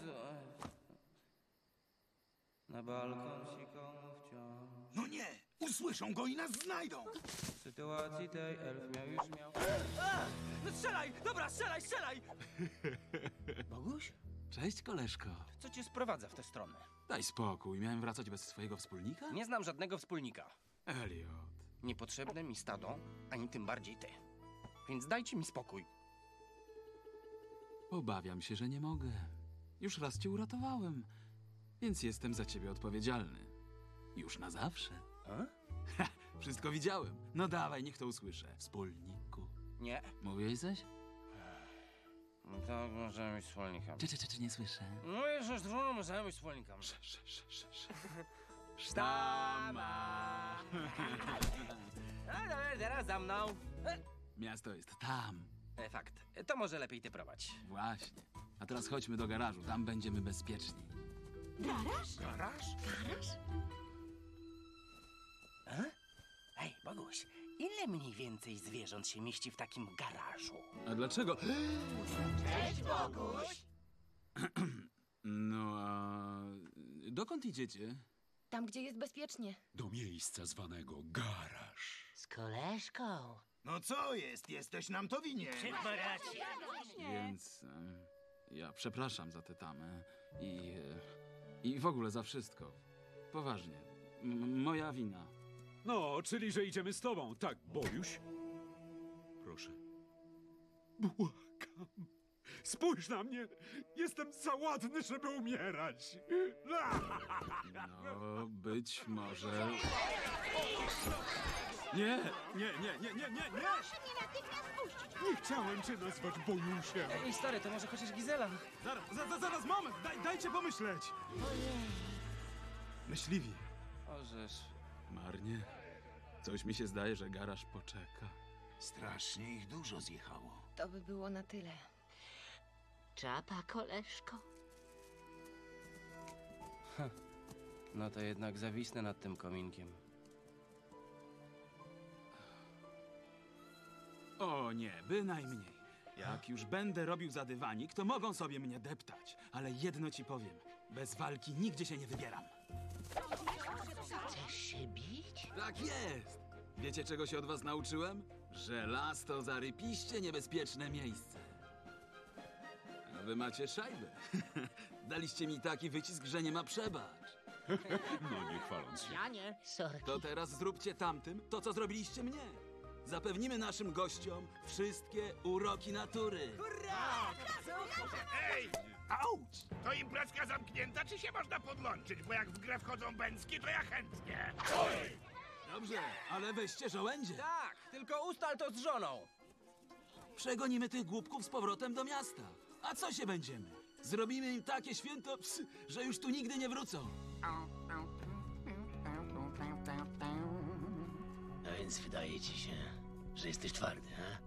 na balkon sikał mu wciąż. No nie! Usłyszą go i nas znajdą! W sytuacji tej elf miał. No strzelaj! Dobra, strzelaj! Boguś? Cześć, koleżko. Co cię sprowadza w tę stronę? Daj spokój, miałem wracać bez swojego wspólnika? Nie znam żadnego wspólnika. Elliot. Niepotrzebne mi stado, ani tym bardziej ty. Więc dajcie mi spokój. Obawiam się, że nie mogę. Już raz cię uratowałem, więc jestem za ciebie odpowiedzialny. Już na zawsze. Ha, wszystko widziałem. No dawaj, niech to usłyszę. Wspólniku. Nie. Mówiłeś coś? No tak, możemy być wspólnikami. Czy nie słyszę? No jeszcze trudno, możemy być wspólnikami. Sztama! A dobra, teraz za mną. Miasto jest tam. Fakt. To może lepiej ty prowadź. Właśnie. A teraz chodźmy do garażu, tam będziemy bezpieczni. Garaż? Garaż? Ej, Boguś, ile mniej więcej zwierząt się mieści w takim garażu? A dlaczego? Cześć, Boguś! No a... dokąd idziecie? Tam, gdzie jest bezpiecznie. Do miejsca zwanego garaż. Z koleżką. No co jest? Jesteś nam to winien. Więc ja przepraszam za tę tamę i w ogóle za wszystko. Poważnie. Moja wina. No, czyli że idziemy z tobą, tak, Bojuś? Proszę. Błagam. Spójrz na mnie. Jestem za ładny, żeby umierać. No, być może... Nie! Proszę mnie natychmiast puścić! Nie chciałem cię nazwać Bojusiem. Ej, stary, to może chociaż Gizela? Zaraz, moment! Dajcie pomyśleć! Myśliwi. Orzesz. Marnie. Coś mi się zdaje, że garaż poczeka. Strasznie ich dużo zjechało. To by było na tyle. Czapa, koleżko. No to jednak zawisnę nad tym kominkiem. O nie, bynajmniej. Jak już będę robił za dywanik, to mogą sobie mnie deptać. Ale jedno ci powiem. Bez walki nigdzie się nie wybieram. Chcesz się bić? Tak jest! Wiecie, czego się od was nauczyłem? Że las to zarypiście niebezpieczne miejsce. A wy macie szajbę. Daliście mi taki wycisk, że nie ma przebacz. No nie chwaląc się. Ja nie. Sorry. To teraz zróbcie tamtym to, co zrobiliście mnie. Zapewnimy naszym gościom wszystkie uroki natury. Ej! Auć! To imprezka zamknięta, czy się można podłączyć? Bo jak w grę wchodzą bęcki, to ja chętnie. Dobrze, ale weźcie żołędzie. Tak, tylko ustal to z żoną. Przegonimy tych głupków z powrotem do miasta. A co się będziemy? Zrobimy im takie święto, że już tu nigdy nie wrócą. A więc wydaje ci się, że jesteś twardy, ha?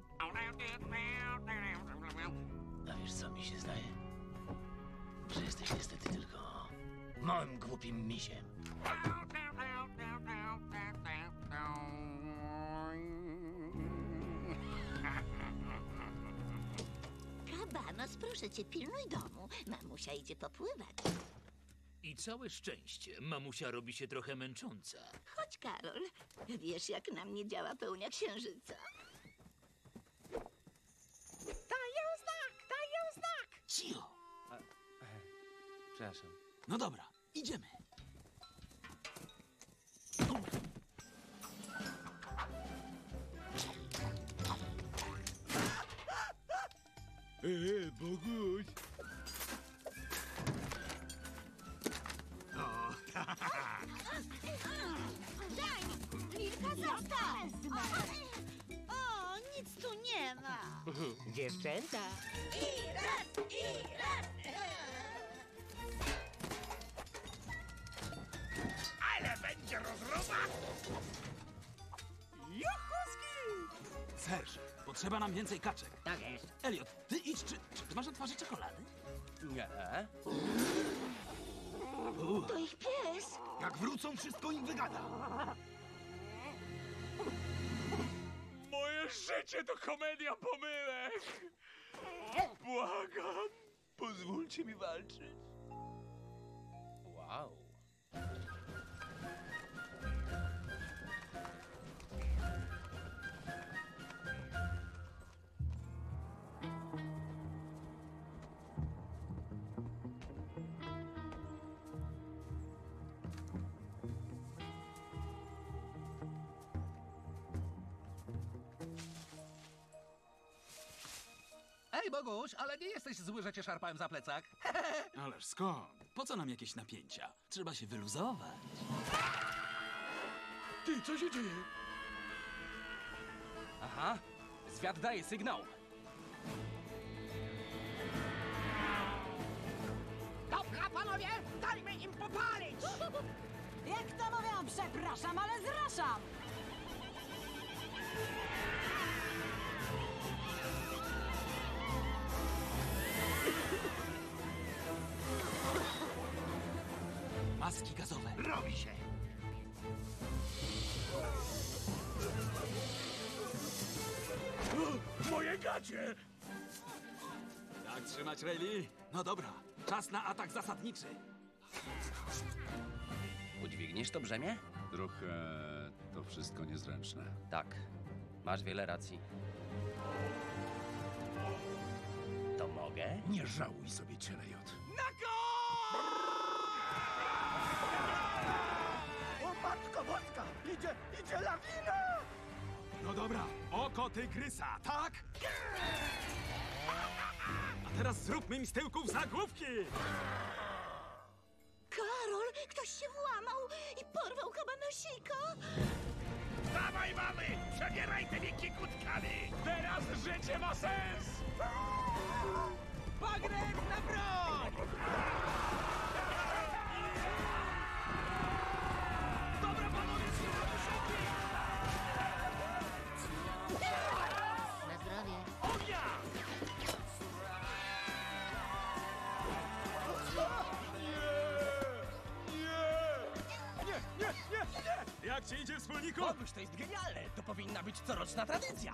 A wiesz, co mi się zdaje? Że jesteś niestety tylko małym, głupim misiem. Kabanos, proszę cię, pilnuj domu. Mamusia idzie popływać. I całe szczęście, mamusia robi się trochę męcząca. Chodź, Karol. Wiesz, jak na mnie działa pełnia księżyca? Daję znak! Cicho. Przepraszam. No dobra, idziemy. Boguś. Daj! Lilka, zostaw! O, nic tu nie ma! Dziewczęta. Ale będzie chcesz. Potrzeba nam więcej kaczek. Tak jest. Elliot, ty idź, czy ty masz na twarzy czekoladę? Nie. To ich pies. Jak wrócą, wszystko im wygada. Moje życie to komedia pomyłek! Błagam, pozwólcie mi walczyć. Wow. Ej, Boguś, ale nie jesteś zły, że cię szarpałem za plecak. Ależ skąd? Po co nam jakieś napięcia? Trzeba się wyluzować. Ty, co się dzieje? Aha, zwiat daje sygnał. Dobra, panowie, dajmy im popalić! Jak to mówią, przepraszam, ale zraszam! Maski gazowe. Robi się. Moje gacie! Tak trzymać, Rayleigh? No dobra, czas na atak zasadniczy. Udźwigniesz to brzemię? Trochę to wszystko niezręczne. Tak, masz wiele racji. To mogę? Nie żałuj sobie, cielejot. O, matko boska! Idzie lawina! No dobra, oko tygrysa, tak? A teraz zróbmy im z tyłków zagłówki! Karol, ktoś się włamał i porwał kabanosika. Dawaj, mamy! Przebieraj tymi kikutkami! Teraz życie ma sens! Bagnet na broń! Dobra, panowie, trzymamy szyki! Na zdrowie. Ognia! Nie! Jak ci idzie, wspólniku? Boguś, to jest genialne! To powinna być coroczna tradycja!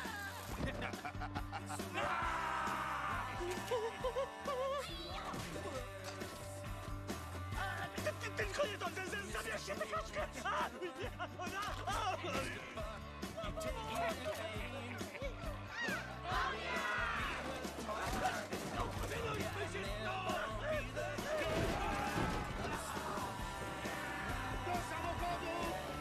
Tylko nie to, zabierzcie tę kaczkę! A, nie, Do samochodu!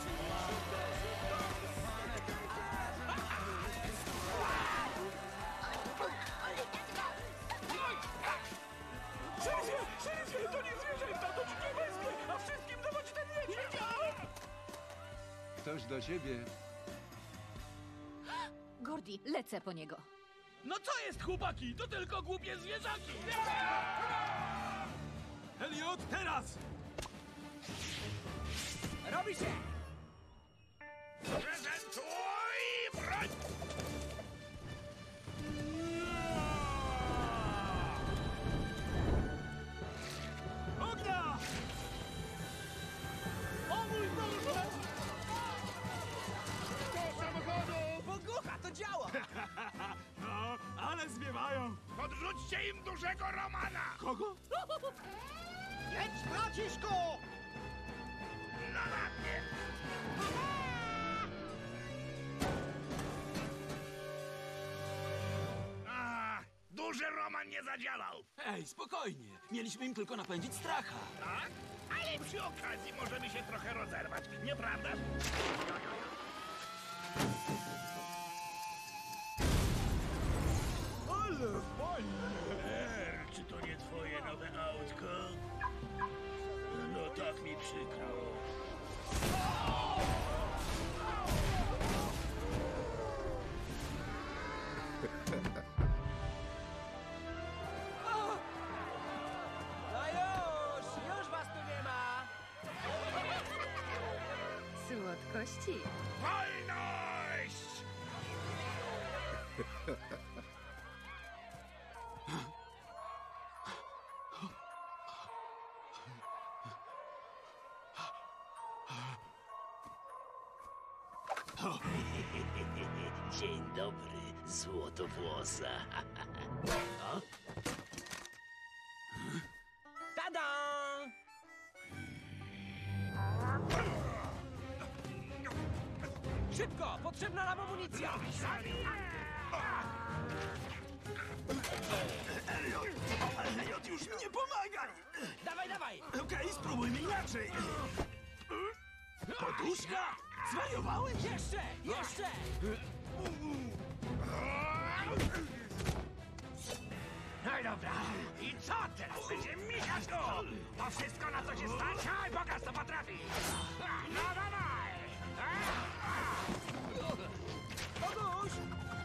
Szeryfie, to nie zwierzęta, to dzikie bestie, a wszystkim dowodzi ten niedźwiedź! Ktoś do ciebie. Gordy, lecę po niego. No co jest, chłopaki? To tylko głupie zwierzaki! Elliot, teraz! Robi się! Prezentuj broń! Ognia! O mój Boże! Do samochodu! Bogucha, to działa! No, ale zwiewają! Podrzućcie im dużego Romana! Kogo? Jedź, braciszku! No na mnie! Duży Roman nie zadziałał! Ej, spokojnie. Mieliśmy im tylko napędzić stracha. Tak? Ale przy okazji możemy się trochę rozerwać, nieprawdaż? Ale fajnie! Czy to nie twoje nowe autko? No tak mi przykro. No już was tu nie ma! Słodkości. Wolność! Dzień dobry, złotowłosa. O? Tada! Szybko! Potrzebna nam amunicja! Elliot, już nie pomagaj! Dawaj, dawaj! Okej, spróbujmy inaczej. Poduszka? Zwariowałeś? Jeszcze! Jeszcze! No i dobra. I co teraz? Będzie michać go! To wszystko, na co się stać? Aj, pokaż, co potrafi! No dawaj! Boguś!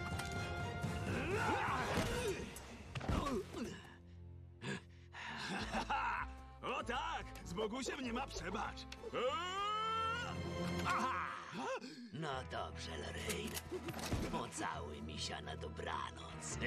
O tak! Z Bogusiem nie ma przebacz! No dobrze, Lorraine. Pocałuj misia na dobranoc.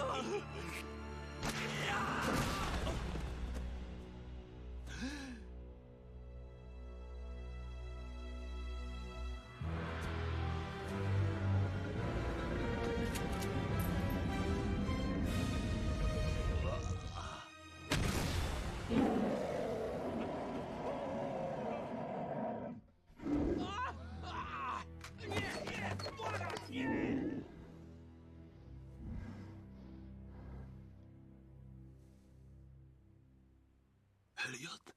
Elliot?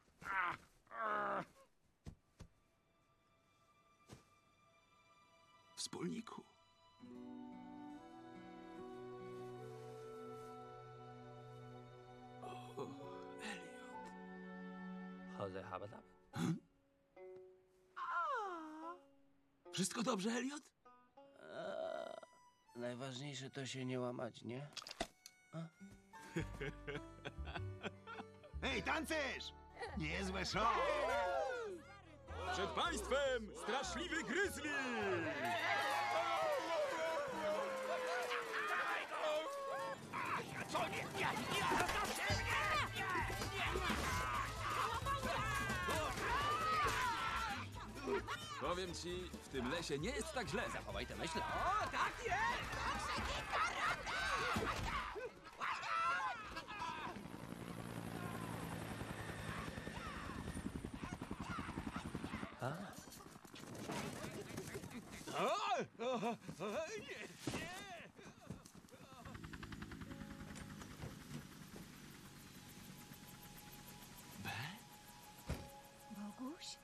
Wspólniku. O, Elliot. Chodzę, habadab. Wszystko dobrze, Elliot? Najważniejsze to się nie łamać, nie? Hej, tancerz! Niezłe show! Przed państwem straszliwy gryzli! Co nie? Nie! Zostawcie mnie! Powiem ci, w tym lesie nie jest tak źle. Zachowaj tę myśl. O, tak jest! Boguś?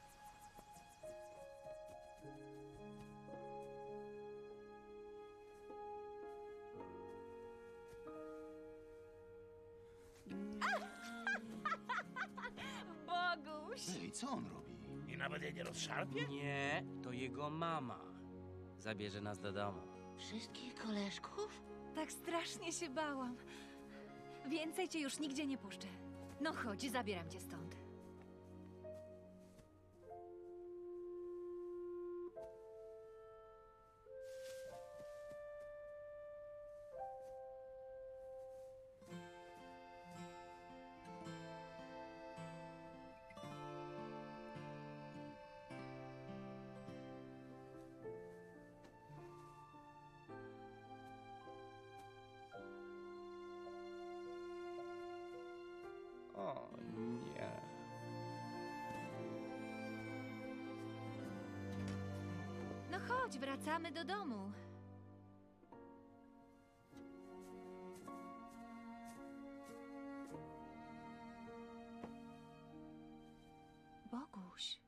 Boguś! Ej, co on robi? I nawet jej nie rozszarpie? Nie, to jego mama. Zabierze nas do domu. Wszystkich koleżków? Tak strasznie się bałam. Więcej cię już nigdzie nie puszczę. No chodź, zabieram cię stąd. O nie. No chodź, wracamy do domu. Boguś.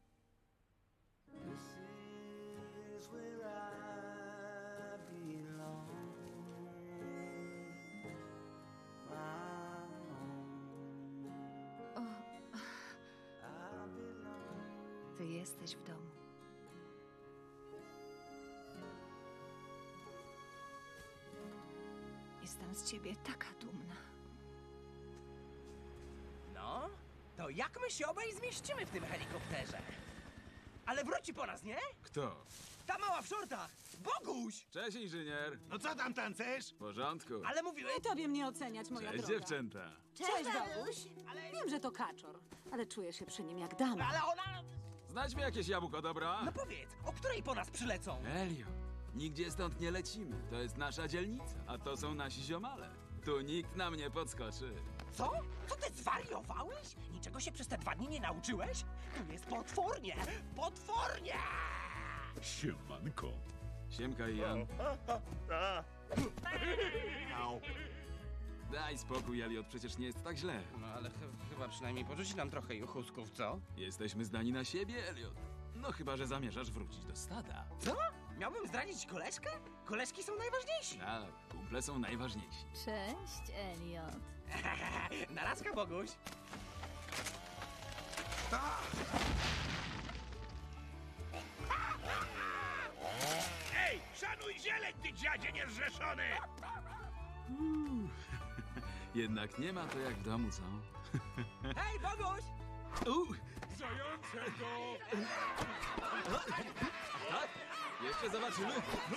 O. Ty jesteś w domu. Jestem z ciebie taka dumna. No, to jak my się obaj zmieścimy w tym helikopterze? Ale wróci po nas, nie? Kto? Ta mała w szortach! Boguś! Cześć, inżynier. No co tam tancerz? W porządku. Ale mówiłeś... I tobie mnie oceniać, moja Cześć, droga. dziewczęta. Cześć, Boguś. Wiem, że to kaczor, ale czuję się przy nim jak dama. Ale ona... Znajdź mi jakieś jabłko, dobra? No powiedz, o której po nas przylecą? Elio, nigdzie stąd nie lecimy. To jest nasza dzielnica, a to są nasi ziomale. Tu nikt nam nie podskoczy. Co? Co ty zwariowałeś? Niczego się przez te 2 dni nie nauczyłeś? Tu jest potwornie! Potwornie! Siemanko. Siemka, Ian. Daj spokój, Elliot, przecież nie jest tak źle. No ale chyba przynajmniej porzuci nam trochę juchusków, co? Jesteśmy zdani na siebie, Elliot. No chyba, że zamierzasz wrócić do stada. Co? Miałbym zdradzić koleżkę? Koleżki są najważniejsi. Tak, kumple są najważniejsi. Cześć, Elliot. Narazka, Boguś. Ej, szanuj zieleń, ty dziadzie niezrzeszony! Jednak nie ma to jak w domu, co? Hej, Boguś! Zającego! Tak? Jeszcze zobaczymy.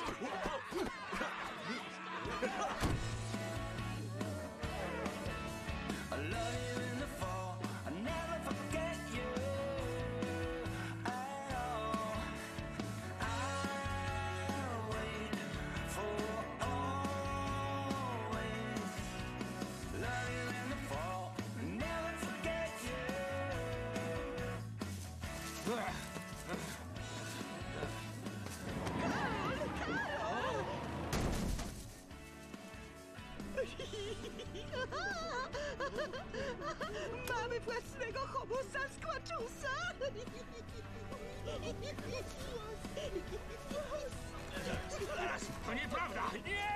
Mamy własnego homusa Squatchusa! To nieprawda! Nie!